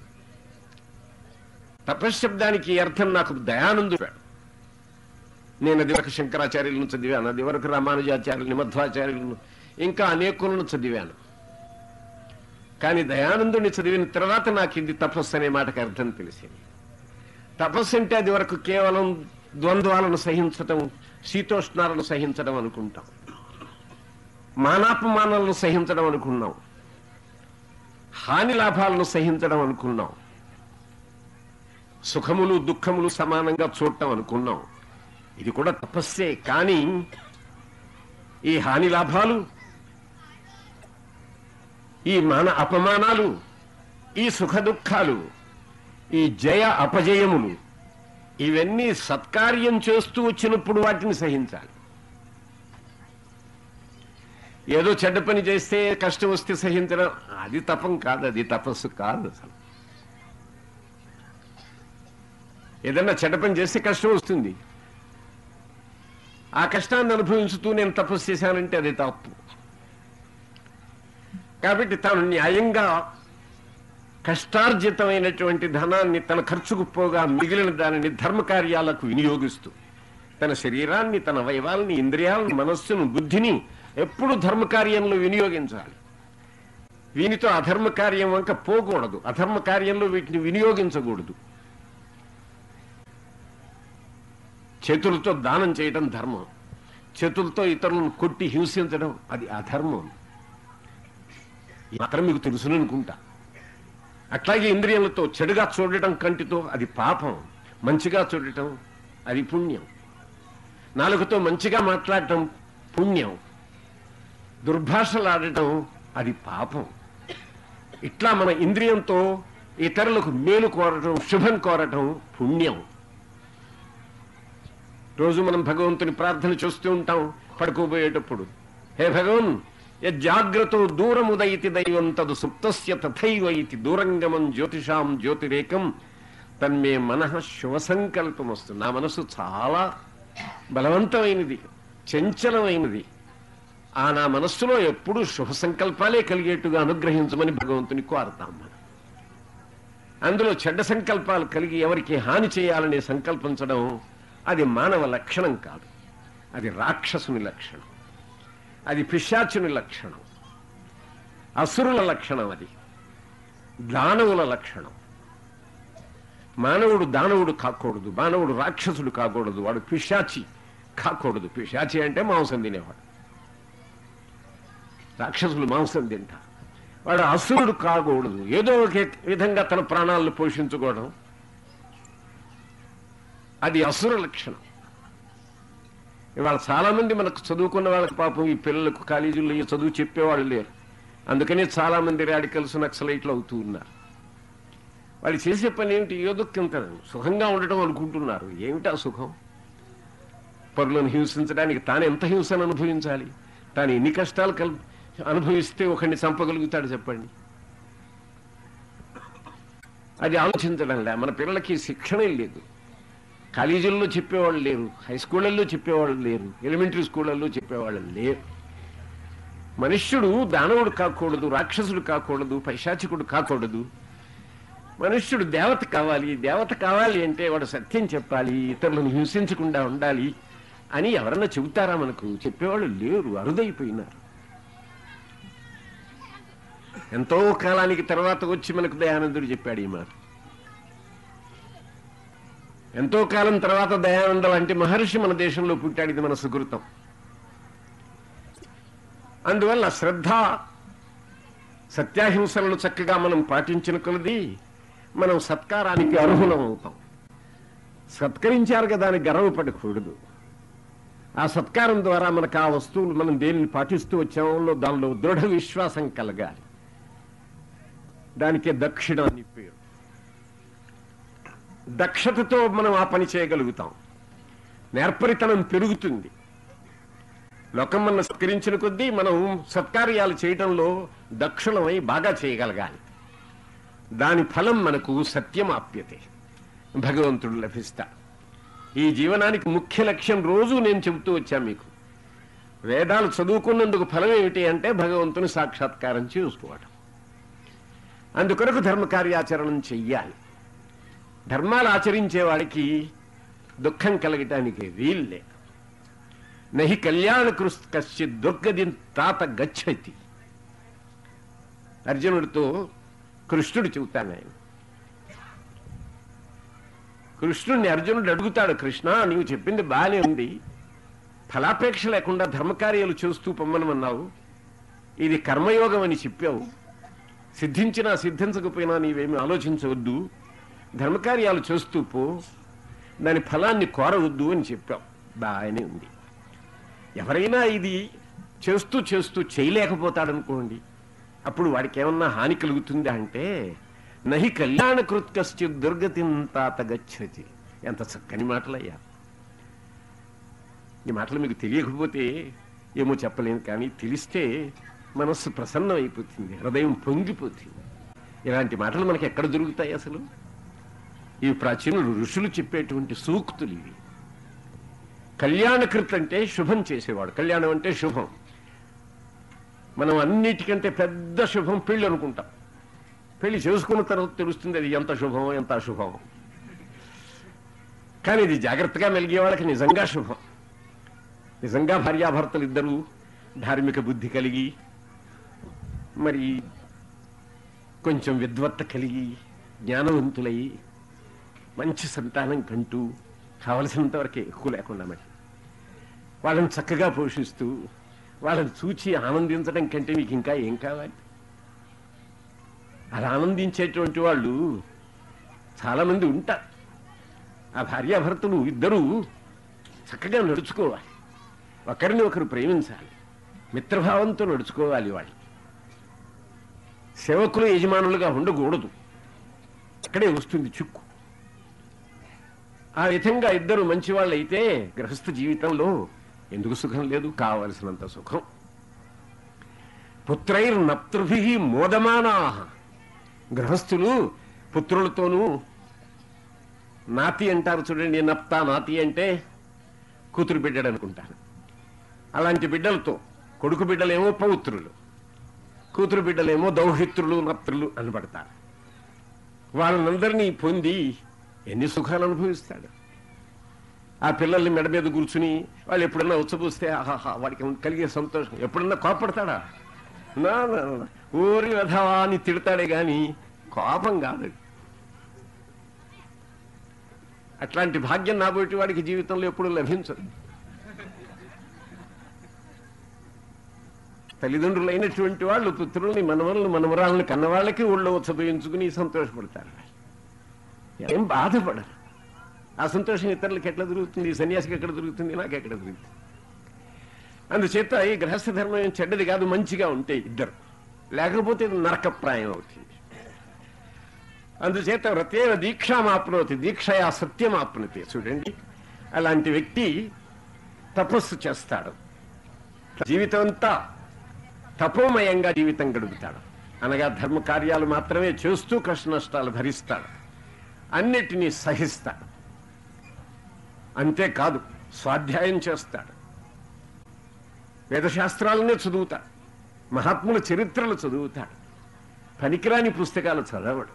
తపశ్శబ్దానికి అర్థం నాకు దయానందుడు. నేను అది వరకు శంకరాచార్యులను చదివాను, అది వరకు రామానుజాచార్యులను, మధ్వాచార్యులను, ఇంకా అనేకులను చదివాను. కానీ దయానందుని చదివిన తర్వాత నాకు ఇది తపస్సు అనే మాటకు అర్థం తెలిసింది. తపస్సు అంటే అది వరకు కేవలం ద్వంద్వాలను సహించటం, శీతోష్ణాలను సహించడం అనుకుంటాం, మానాపమానాలను సహించడం అనుకున్నాం, హాని లాభాలను సహించడం అనుకున్నాం, సుఖములు దుఃఖములు సమానంగా చూడటం అనుకున్నాం. ఇది కూడా తపస్సే. కానీ ఈ హాని లాభాలు, ఈ మాన అపమానాలు, ఈ సుఖ దుఃఖాలు, ఈ జయ అపజయములు, ఇవన్నీ సత్కార్యం చేస్తూ వచ్చినప్పుడు వాటిని సహించాలి. ఏదో చెడ్డ పని చేస్తే కష్టం వస్తే సహించడం అది తపం కాదు, అది తపస్సు కాదు. అసలు ఏదన్నా చెడ్డ పని చేస్తే కష్టం వస్తుంది, ఆ కష్టాన్ని అనుభవించుతూ నేను తపస్సు చేశానంటే అది తప్పు. కాబట్టి తాను న్యాయంగా కష్టార్జితమైనటువంటి ధనాన్ని తన ఖర్చుకు పోగా మిగిలిన దానిని ధర్మకార్యాలకు వినియోగిస్తూ తన శరీరాన్ని, తన అవయవాల్ని, ఇంద్రియాలను, మనస్సును, బుద్ధిని ఎప్పుడు ధర్మకార్యంలో వినియోగించాలి. వీనితో అధర్మ కార్యం వంక పోకూడదు, అధర్మ కార్యంలో వీటిని వినియోగించకూడదు. చేతులతో దానం చేయడం ధర్మం, చేతులతో ఇతరులను కొట్టి హింసించడం అది అధర్మం. మాత్రం మీకు తెలుసును అనుకుంటా. అట్లాగే ఇంద్రియాలతో చెడుగా చూడటం కంటితో అది పాపం, మంచిగా చూడటం అది పుణ్యం. నాలుగుతో మంచిగా మాట్లాడటం పుణ్యం, దుర్భాషలాడటం అది పాపం. ఇట్లా మన ఇంద్రియంతో ఇతరులకు మేలు కోరటం, శుభం కోరటం పుణ్యం. రోజు మనం భగవంతుని ప్రార్థన చేస్తూ ఉంటాం పడుకోబోయేటప్పుడు. హే భగవన్, యజ్జాగ్రతో దూరముదైతి దైవం తదు సుప్తస్య తథైవ ఇతి దూరంగమం జ్యోతిషాం జ్యోతిరేకం తన్మే మనః శుభ సంకల్పం వస్తుంది. నా మనసు చాలా బలవంతమైనది, చంచలమైనది, ఆ నా మనస్సులో ఎప్పుడూ శుభ సంకల్పాలే కలిగేట్టుగా అనుగ్రహించమని భగవంతుని కోరతాం మనం. అందులో చెడ్డ సంకల్పాలు కలిగి ఎవరికి హాని చేయాలని సంకల్పించడం అది మానవ లక్షణం కాదు, అది రాక్షసుని లక్షణం, అది పిశాచుని లక్షణం, అసురుల లక్షణం, అది దానవుల లక్షణం. మానవుడు దానవుడు కాకూడదు, మానవుడు రాక్షసుడు కాకూడదు, వాడు పిశాచి కాకూడదు. పిశాచి అంటే మాంసం తినేవాడు, రాక్షసులు మాంసం తింటారు. వాడు అసురుడు కాకూడదు, ఏదో ఒక విధంగా తన ప్రాణాలను పోషించుకోవడం, అది అసుర లక్షణం. ఇవాళ చాలా మంది మనకు చదువుకున్న వాళ్ళకి పాపం ఈ పిల్లలకు కాలేజీల్లో ఈ చదువు చెప్పేవాళ్ళు లేరు. అందుకనే చాలా మంది రాడికల్స్ నక్సలైట్లు అవుతూ ఉన్నారు. వాళ్ళు చేసే పని ఏమిటి? ఏదో కింద సుఖంగా ఉండటం అనుకుంటున్నారు. ఏమిటి ఆ సుఖం? పరులను హింసించడానికి తాను ఎంత హింసను అనుభవించాలి? తాను ఎన్ని కష్టాలు కల్ అనుభవిస్తే ఒకరిని చంపగలుగుతాడు చెప్పండి? అది ఆలోచించడంలే. మన పిల్లలకి శిక్షణ లేదు, కాలేజీల్లో చెప్పేవాళ్ళు లేరు, హై స్కూళ్ళల్లో చెప్పేవాళ్ళు లేరు, ఎలిమెంటరీ స్కూళ్ళల్లో చెప్పేవాళ్ళు లేరు. మనుష్యుడు దానవుడు కాకూడదు, రాక్షసుడు కాకూడదు, పైశాచికుడు కాకూడదు. మనుష్యుడు దేవత కావాలి. దేవత కావాలి అంటే వాడు సత్యం చెప్పాలి, ఇతరులను హింసించకుండా ఉండాలి అని ఎవరన్నా చెబుతారా? మనకు చెప్పేవాళ్ళు లేరు, అరుదైపోయినారు. ఎంతో కాలానికి తర్వాత వచ్చి మనకు దయానందుడు చెప్పాడు ఈ మాట. ఎంతో కాలం తర్వాత దయానంద లాంటి మహర్షి మన దేశంలో పుట్టాడు. ఇది మన సుకృతం. అందువల్ల శ్రద్ధ సత్యాహింసలను చక్కగా మనం పాటించిన కొలది మనం సత్కారానికి అర్హులం అవుతాం. సత్కరించారు కదా అని గర్వపడకూడదు. ఆ సత్కారం ద్వారా మనకు ఆ వస్తువులు మనం దేనిని పాటిస్తూ వచ్చామో దానిలో దృఢ విశ్వాసం కలగాలి. దానికే దక్షిణ అని పేరు. దక్షతతో మనం ఆ పని చేయగలుగుతాం. నేర్పరితనం పెరుగుతుంది. లోకం మనం సత్కరించిన కొద్దీ మనం సత్కార్యాలు చేయడంలో దక్షులమై బాగా చేయగలగాలి. దాని ఫలం మనకు సత్యమాప్యతే, భగవంతుడు లభిస్తా. ఈ జీవనానికి ముఖ్య లక్ష్యం రోజు నేను చెబుతూ వచ్చాను మీకు. వేదాలు చదువుకున్నందుకు ఫలం ఏమిటి అంటే భగవంతుని సాక్షాత్కారం చేసుకోవటం. అందుకొరకు ధర్మ కార్యాచరణం చెయ్యాలి. ధర్మాలు ఆచరించే వాడికి దుఃఖం కలగటానికి వీల్లే. నహి కళ్యాణ కశ్చిత్ దుర్గదిన్ తాత గచ్చతి. అర్జునుడితో కృష్ణుడు చెబుతాను. ఆయన కృష్ణుడిని అర్జునుడు అడుగుతాడు, కృష్ణ నీవు చెప్పింది బాగానే ఉంది, ఫలాపేక్ష లేకుండా ధర్మకార్యాలు చేస్తూ పొమ్మనమన్నావు, ఇది కర్మయోగం అని చెప్పావు, సిద్ధించినా సిద్ధించకపోయినా నీవేమి ఆలోచించవద్దు, ధర్మకార్యాలు చేస్తూ పో, దాని ఫలాన్ని కోరవద్దు అని చెప్పావు. బాగానే ఉంది. ఎవరైనా ఇది చేస్తూ చేస్తూ చేయలేకపోతాడనుకోండి, అప్పుడు వాడికి ఏమన్నా హాని కలుగుతుందా అంటే నహి కళ్యాణ కృత్కశ్చి దుర్గతిన్ తాత గచ్చతి. ఎంత చక్కని మాటలయ్యా. ఈ మాటలు మీకు తెలియకపోతే ఏమో చెప్పలేను, కానీ తెలిస్తే మనస్సు ప్రసన్నం అయిపోతుంది, హృదయం పొంగిపోతుంది. ఇలాంటి మాటలు మనకి ఎక్కడ దొరుకుతాయి అసలు? ఇవి ప్రాచీనులు ఋషులు చెప్పేటువంటి సూక్తులు ఇవి. కళ్యాణకృత్ అంటే శుభం చేసేవాడు. కళ్యాణం అంటే శుభం. మనం అన్నిటికంటే పెద్ద శుభం పెళ్లి అనుకుంటాం. పెళ్లి చేసుకున్న తర్వాత తెలుస్తుంది అది ఎంత శుభమో ఎంత అశుభమో. కానీ ఇది జాగ్రత్తగా మెలిగే వాళ్ళకి నిజంగా శుభం. నిజంగా భార్యాభర్తలు ఇద్దరూ ధార్మిక బుద్ధి కలిగి, మరి కొంచెం విద్వత్త కలిగి, జ్ఞానవంతులై మంచి సంతానం కంటూ కావలసినంత వరకే, ఎక్కువ లేకుండా మరి వాళ్ళని చక్కగా పోషిస్తూ వాళ్ళని చూచి ఆనందించడం కంటే మీకు ఇంకా ఏం కావాలి? అలా ఆనందించేటువంటి వాళ్ళు చాలామంది ఉంటారు. ఆ భార్యాభర్తలు ఇద్దరూ చక్కగా నడుచుకోవాలి, ఒకరిని ఒకరు ప్రేమించాలి, మిత్రభావంతో నడుచుకోవాలి. వాళ్ళు సేవకులు యజమానులుగా ఉండకూడదు, అక్కడే వస్తుంది చిక్కు. ఆ విధంగా ఇద్దరు మంచి వాళ్ళు అయితే గృహస్థ జీవితంలో ఎందుకు సుఖం లేదు? కావలసినంత సుఖం. పుత్రైర్ నప్తృభి మోదమానా. గృహస్థులు పుత్రులతోనూ, నాతి అంటారు చూడండి, నప్తా నాతి అంటే కూతురు బిడ్డడు అనుకుంటాను. అలాంటి బిడ్డలతో కొడుకు బిడ్డలేమో పౌత్రులు, కూతురు బిడ్డలేమో దౌహిత్రులు నత్రులు అనబడతారు. వాళ్ళనందరినీ పొంది ఎన్ని సుఖాలు అనుభవిస్తాడు. ఆ పిల్లల్ని మెడ మీద కూర్చుని వాళ్ళు ఎప్పుడన్నా ఉచ్చబూస్తే ఆహాహా వాడికి కలిగే సంతోషం. ఎప్పుడన్నా కోపడతాడా? నా ఊరి వెధవా అని తిడతాడే గాని కోపం కాదు. అట్లాంటి భాగ్యం నాబోటి వాడికి జీవితంలో ఎప్పుడూ లభించదు. తల్లిదండ్రులైనటువంటి వాళ్ళు పుత్రుల్ని మనవల్ని మనవరాలను కన్నవాళ్ళకి ఊళ్ళో ఉత్సవించుకుని సంతోషపడతారు. ఏం బాధపడరు. ఆ సంతోషం ఇతరులకు ఎట్లా దొరుకుతుంది? సన్యాసికి ఎక్కడ దొరుకుతుంది? నాకు ఎక్కడ దొరుకుతుంది? అందుచేత ఈ గృహస్థ ధర్మం ఏం చెడ్డది కాదు, మంచిగా ఉంటే ఇద్దరు, లేకపోతే నరకప్రాయం అవుతుంది. అందుచేత వ్రతేన దీక్షామాప్నోతి దీక్షయా సత్యమాప్నోతి. చూడండి, అలాంటి వ్యక్తి తపస్సు చేస్తాడు, జీవితం అంతా తపోమయంగా జీవితం గడుపుతాడు. అనగా ధర్మ కార్యాలు మాత్రమే చేస్తూ కష్ట నష్టాలు భరిస్తాడు, అన్నిటినీ సహిస్తాడు. అంతేకాదు స్వాధ్యాయం చేస్తాడు, వేదశాస్త్రాలనే చదువుతాడు, మహాత్ముల చరిత్రలు చదువుతాడు, పనికిరాని పుస్తకాలు చదవడు,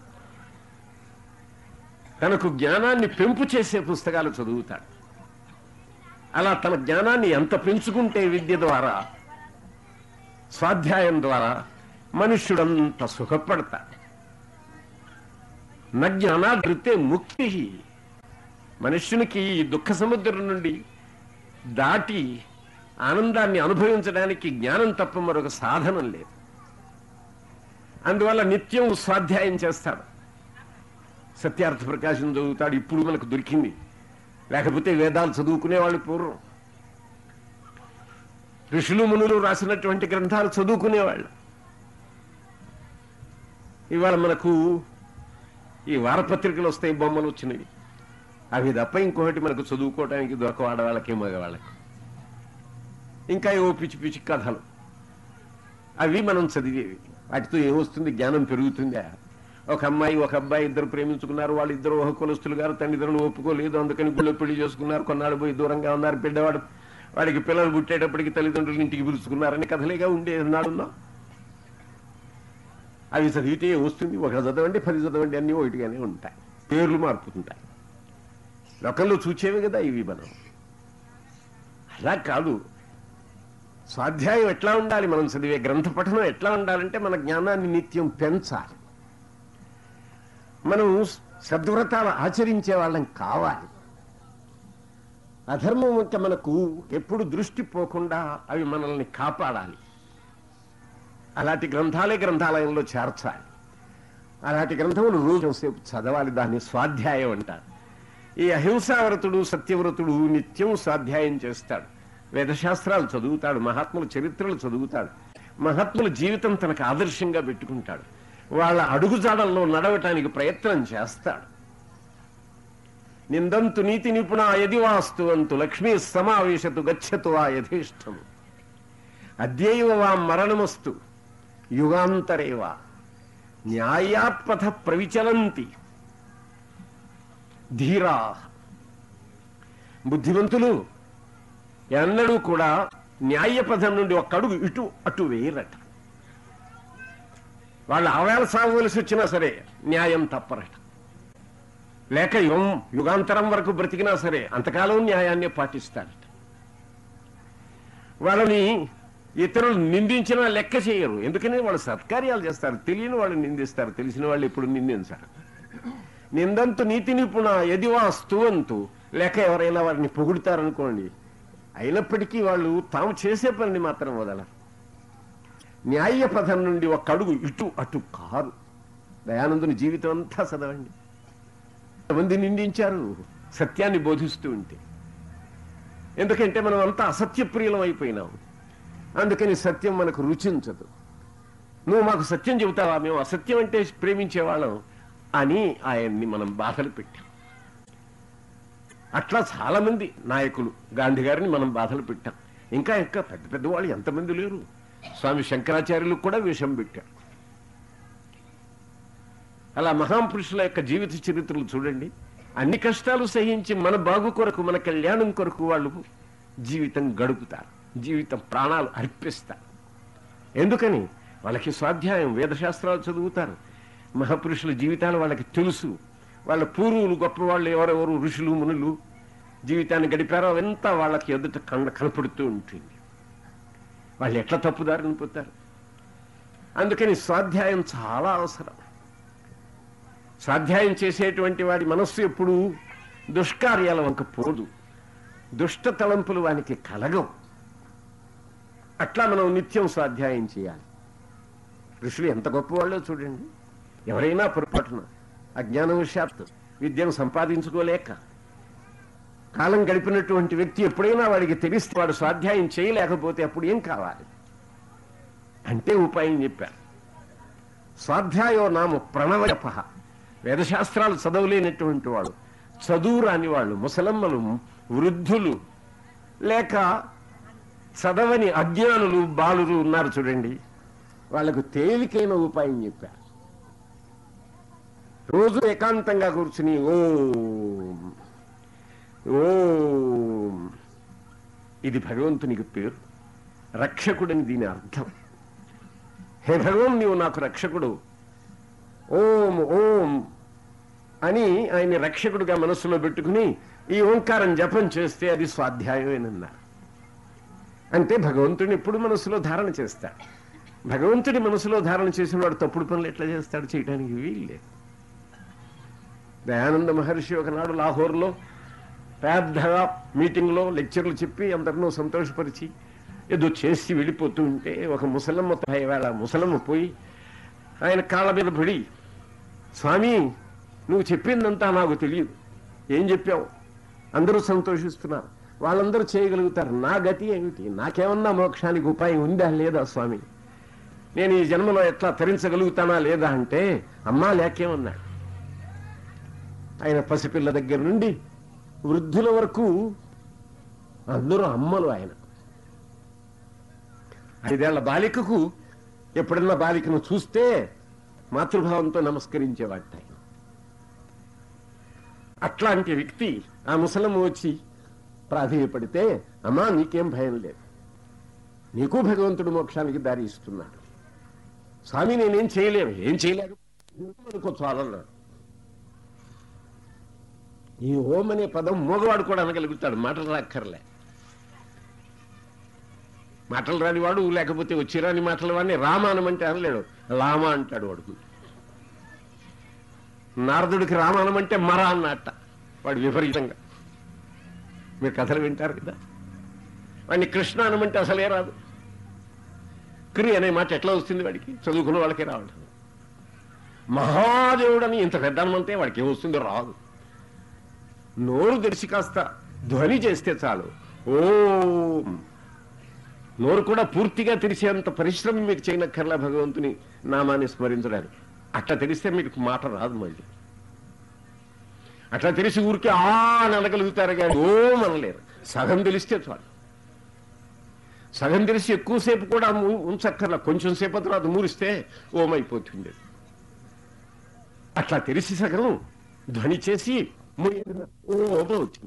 తనకు జ్ఞానాన్ని పెంపు చేసే పుస్తకాలు చదువుతాడు. అలా తన జ్ఞానాన్ని ఎంత పెంచుకుంటే విద్య ద్వారా, స్వాధ్యాయం ద్వారా మనుష్యుడంత సుఖపడతాడు. న జ్ఞానాదృతే ముక్తి. మనుష్యునికి ఈ దుఃఖ సముద్రం నుండి దాటి ఆనందాన్ని అనుభవించడానికి జ్ఞానం తప్ప మరొక సాధనం లేదు. అందువల్ల నిత్యం స్వాధ్యాయం చేస్తాడు, సత్యార్థ ప్రకాశం చదువుతాడు. ఇప్పుడు మనకు దొరికింది, లేకపోతే వేదాలు చదువుకునేవాళ్ళు పూర్వం ఋషులు మునులు రాసినటువంటి గ్రంథాలు చదువుకునేవాళ్ళు. ఇవాళ మనకు ఈ వారపత్రికలు వస్తాయి, బొమ్మలు వచ్చినవి, అవి తప్ప ఇంకొకటి మనకు చదువుకోవడానికి దొరక, ఆడవాళ్ళకి మగవాళ్ళకి. ఇంకా ఏవో పిచ్చి పిచ్చి కథలు, అవి మనం చదివేవి. వాటితో ఏమొస్తుంది? జ్ఞానం పెరుగుతుందా? ఒక అమ్మాయి ఒక అబ్బాయి ఇద్దరు ప్రేమించుకున్నారు, వాళ్ళు ఇద్దరు ఒక కులస్తులు గారు, తల్లిదండ్రులు ఒప్పుకోలేదు, అందుకని గుళ్ళో పెళ్లి చేసుకున్నారు, కొన్నాళ్ళు పోయి దూరంగా ఉన్నారు, బిడ్డవాడు వాడికి పిల్లలు పుట్టేటప్పటికి తల్లిదండ్రులు ఇంటికి పిలుచుకున్నారని కథలేగా ఉండేది నాడున్నా. అవి చదివితే వస్తుంది, ఒక చదవండి పది చదవండి అన్నీ ఒకటిగానే ఉంటాయి, పేర్లు మారుపుతుంటాయి. లోకంలో చూచేవి కదా ఇవి. మనం అలా కాదు. స్వాధ్యాయం ఎట్లా ఉండాలి? మనం చదివే గ్రంథ పఠనం ఎట్లా ఉండాలంటే మన జ్ఞానాన్ని నిత్యం పెంచాలి, మనం సద్వ్రతాలు ఆచరించే వాళ్ళం కావాలి. అధర్మం ఇంకా మనకు ఎప్పుడు దృష్టి పోకుండా అవి మనల్ని కాపాడాలి. అలాంటి గ్రంథాలే గ్రంథాలయంలో చేర్చాలి. అలాంటి గ్రంథములు రోజు సేపు చదవాలి, దాన్ని స్వాధ్యాయం అంటారు. ఈ అహింసావ్రతుడు సత్యవ్రతుడు నిత్యం స్వాధ్యాయం చేస్తాడు, వేదశాస్త్రాలు చదువుతాడు, మహాత్ముల చరిత్రలు చదువుతాడు, మహాత్ముల జీవితం తనకు ఆదర్శంగా పెట్టుకుంటాడు, వాళ్ళ అడుగుజాడల్లో నడవటానికి ప్రయత్నం చేస్తాడు. నిందంతు నీతి నిపుణ యది వాస్తు అంతు లక్ష్మీ సమావేశతు గచ్చతు వా యథేష్టము అద్యైవ వా మరణమస్తు యుగాంతరేవా న్యాయాత్పథ ప్రవిచలంతి ధీరా. బుద్ధిమంతులు ఎన్నడూ కూడా న్యాయపథం నుండి ఒక అడుగు ఇటు అటు వేయరట. వాళ్ళు ఆవేళ సాగవలసి వచ్చినా సరే న్యాయం తప్పరట. లేక యుగం యుగాంతరం వరకు బ్రతికినా సరే అంతకాలం న్యాయాన్ని పాటిస్తారట. వాళ్ళని ఇతరులు నిందించినా లెక్క చేయరు, ఎందుకని వాళ్ళు సత్కార్యాలు చేస్తారు. తెలియని వాళ్ళు నిందిస్తారు, తెలిసిన వాళ్ళు ఎప్పుడు నిందించారు. నిందంతు నీతి నిపుణ యదివా స్తువంతు, లేక ఎవరైనా వారిని పొగుడుతారనుకోండి, అయినప్పటికీ వాళ్ళు తాము చేసే పనిని మాత్రం వదలరు. న్యాయ పథం నుండి ఒక అడుగు ఇటు అటు కారు. దయానందుని జీవితం అంతా చదవండి. ఎంతమంది నిందించారు సత్యాన్ని బోధిస్తూ ఉంటే. ఎందుకంటే మనం అంతా అసత్యప్రియులం అయిపోయినాం, అందుకని సత్యం మనకు రుచించదు. నువ్వు మాకు సత్యం చెబుతావా, మేము అసత్యం అంటే ప్రేమించేవాళ్ళం అని ఆయన్ని మనం బాధలు పెట్టాం. అట్లా చాలా మంది నాయకులు, గాంధీ గారిని మనం బాధలు పెట్టాం. ఇంకా ఇంకా పెద్ద పెద్ద వాళ్ళు ఎంతమంది లేరు. స్వామి శంకరాచార్యులకు కూడా విషం పెట్టారు. అలా మహాపురుషుల యొక్క జీవిత చరిత్రలు చూడండి. అన్ని కష్టాలు సహించి మన బాగు కొరకు, మన కళ్యాణం కొరకు వాళ్ళు జీవితం గడుపుతారు. జీవితం ప్రాణాలు అర్పిస్తారు. ఎందుకని? వాళ్ళకి స్వాధ్యాయం, వేదశాస్త్రాలు చదువుతారు, మహాపురుషుల జీవితాలు వాళ్ళకి తెలుసు, వాళ్ళ పూర్వులు గొప్పవాళ్ళు ఎవరెవరు ఋషులు మునులు జీవితాన్ని గడిపారో అవంతా వాళ్ళకి ఎదుట కళ్ళ కనపడుతూ ఉంటుంది. వాళ్ళు ఎట్లా తప్పుదారిని పోతారు. అందుకని స్వాధ్యాయం చాలా అవసరం. స్వాధ్యాయం చేసేటువంటి వాడి మనస్సు ఎప్పుడు దుష్కార్యాల వంక పోదు, దుష్ట తలంపులు వానికి కలగవు. అట్లా మనం నిత్యం స్వాధ్యాయం చేయాలి. ఋషులు ఎంత గొప్పవాళ్ళో చూడండి. ఎవరైనా పొరపాటున అజ్ఞానవశాత్తు విద్యను సంపాదించుకోలేక కాలం గడిపినటువంటి వ్యక్తి ఎప్పుడైనా వాడికి తెలిస్తే వాడు స్వాధ్యాయం చేయలేకపోతే అప్పుడు ఏం కావాలి అంటే ఉపాయం చెప్పారు. స్వాధ్యాయో నామ ప్రణవజప. వేదశాస్త్రాలు చదవలేనటువంటి వాడు, చదువు రాని వాళ్ళు, ముసలమ్మలు, వృద్ధులు, లేక చదవని అజ్ఞానులు, బాలురు ఉన్నారు చూడండి, వాళ్లకు తేలికైన ఉపాయం చెప్పారు. రోజు ఏకాంతంగా కూర్చుని ఓం ఓం, ఇది భగవంతునికి పేరు, రక్షకుడని దీని అర్థం. హే భగవాన్, నీవు నాకు రక్షకుడు, ఓం ఓం అని ఆయన రక్షకుడుగా మనస్సులో పెట్టుకుని ఈ ఓంకారం జపం చేస్తే అది స్వాధ్యాయం అన్నారు. అంటే భగవంతుడిని ఎప్పుడు మనసులో ధారణ చేస్తాడు. భగవంతుడి మనసులో ధారణ చేసిన వాడు తప్పుడు పనులు ఎట్లా చేస్తాడు? చేయడానికి వీల్లేదు. దయానంద మహర్షి ఒకనాడు లాహోర్లో పెద్దగా మీటింగ్లో లెక్చర్లు చెప్పి అందరినో సంతోషపరిచి ఏదో చేసి వెళ్ళిపోతూ ఉంటే ఒక ముసలమ్మ వేళ ముసలమ్మ పోయి ఆయన కాళ్ళ మీద పడి, స్వామి నువ్వు చెప్పిందంతా నాకు తెలియదు, ఏం చెప్పావు? అందరూ సంతోషిస్తున్నారు, వాళ్ళందరూ చేయగలుగుతారు, నా గతి ఏమిటి? నాకేమన్నా మోక్షానికి ఉపాయం ఉందా లేదా స్వామి? నేను ఈ జన్మలో ఎట్లా తరించగలుగుతానా లేదా అంటే, అమ్మా లేకేమన్నాడు. ఆయన పసిపిల్ల దగ్గర నుండి వృద్ధుల వరకు అందరూ అమ్మలు. ఆయన ఐదేళ్ల బాలికకు ఎప్పుడన్నా బాలికను చూస్తే మాతృభావంతో నమస్కరించేవాట. ఆయన అట్లాంటి వ్యక్తి ఆ ముసలమ్మ వచ్చి ప్రాధేయపడితే, అమ్మా నీకేం భయం లేదు, నీకు భగవంతుడు మోక్షానికి దారి ఇస్తున్నాడు. స్వామి నేనేం చేయలేను, ఏం చేయలేను అనుకో చాలన్నాడు. ఈ ఓం అనే పదం మోగవాడు కూడా అనగలుగుతాడు, మాటలు రాక్కర్లే. మాటలు రానివాడు, లేకపోతే వచ్చి రాని మాటల వాడిని రామానమంటే అనలేడు, లామా అంటాడు వాడుకు. నారదుడికి రామానమంటే మర అన్నట్ట వాడు విపరీతంగా. మీరు కథలు వింటారు కదా. వాడిని కృష్ణ అనమంటే అసలే రాదు. క్రి అనే మాట ఎట్లా వస్తుంది వాడికి? చదువుకున్న వాళ్ళకే రావడం. మహాదేవుడని ఇంత పెద్ద అనమంటే వాడికి ఏమొస్తుందో రాదు. నోరు తెరిచి కాస్త ధ్వని చేస్తే చాలు, ఓం. నోరు కూడా పూర్తిగా తెరిచేంత పరిశ్రమ మీకు చేయనక్కర్లా భగవంతుని నామాన్ని స్మరించడానికి. అట్లా తెలిస్తే మీకు మాట రాదు. మళ్ళీ అట్లా తెలిసి ఊరికే ఆ అనగలుగుతారు కానీ ఓం అనలేరు. సగం తెలిస్తే చాలు. సగం తెలిసి ఎక్కువసేపు కూడా ఉంచక్కర్లా, కొంచెం సేపు తర్వాత మూరిస్తే ఓం అయిపోతుంది. అట్లా తెలిసి సగం ధ్వని చేసి ఓం అవుతుంది.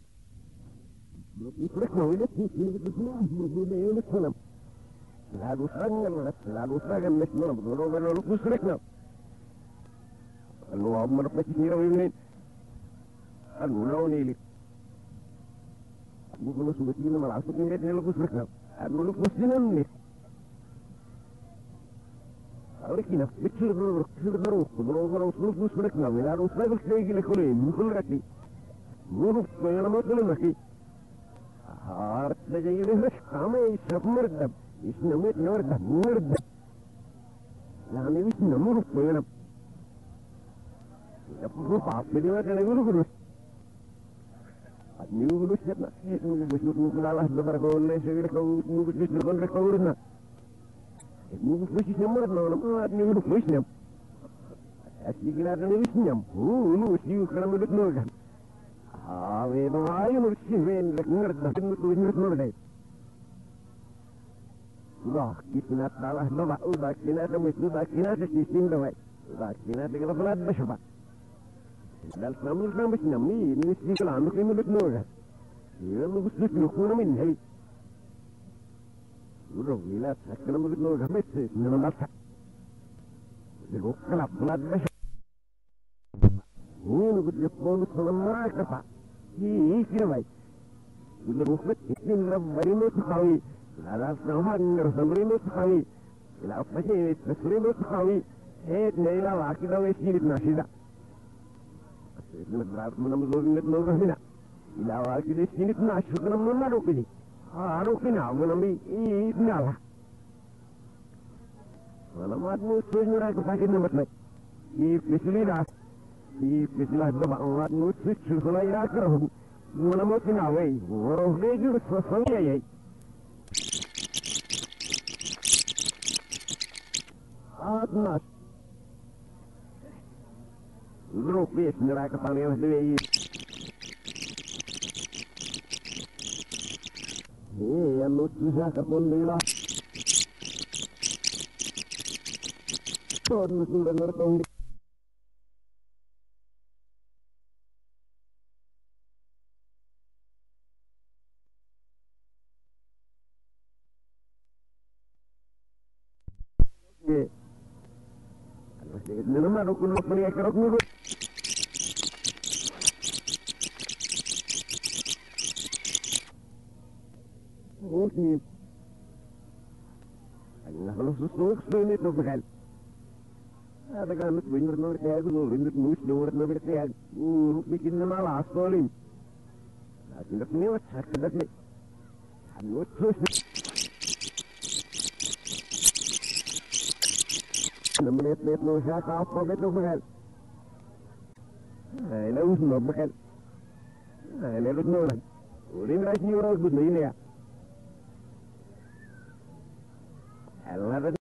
Ahorita, bicho de los ciudadanos, los los los los personas, la los los que le colen, no son aquí. No los pueden no aquí. Ah, de llegar a cama y se muerta. Es no me muerta, muerta. La nieve no me pueden. Ya por papá, me dio que le gusto. Ni uno se na, no la las para con ese que con no con recordar. నువ్వు చూసి నువ్వు చూసినాం విషయం నువ్వు శివు ఇక్కడ పెడుతున్నావు ఆ వేదవాయు అందుకే పెడుతున్నావు నువ్వు చూసి నువ్వు udah gila sakit begitu lo gamet sih nama tak jadi kelap bulat deh ini nunggu dia bonus sama mereka pak ini kira baik udah bukit ini nggak berimu sekali laras nama nggak berimu sekali ila apa sih berimu sekali eh nila laki dah wes hidup nasi dah itu berat menambah ingat nurah ini ila laki dah hidup nasi kena menaruh ini Aduh kena menambil ini lah. Alamat musuh mereka sakit nomor naik. Di pislidah, di pislidah doa alamat musuh susulai rakyat. Menambil kena wei, orang lagi sesuatu ya. Atnas. Grup pis mereka panggil deh. Eh, yang lucu sah kepun dila. Tuh, lucu bener tong. Eh, kalau sedikit nama rukun rukun mereka rukun rukun. Oke. Allah kalau susuk sunit tu bukan. Ada kan nut bener nut kayak tu nut nus dua nut kayak uh bikin nama lah solim. Nah, tidak ni wah sakit ni. Nut sus. Nama net net nus siapa apa betul bukan. Nah, ini us nut bukan. Nah, ini nut nut. Urin rasnya orang tu ni ya. Allah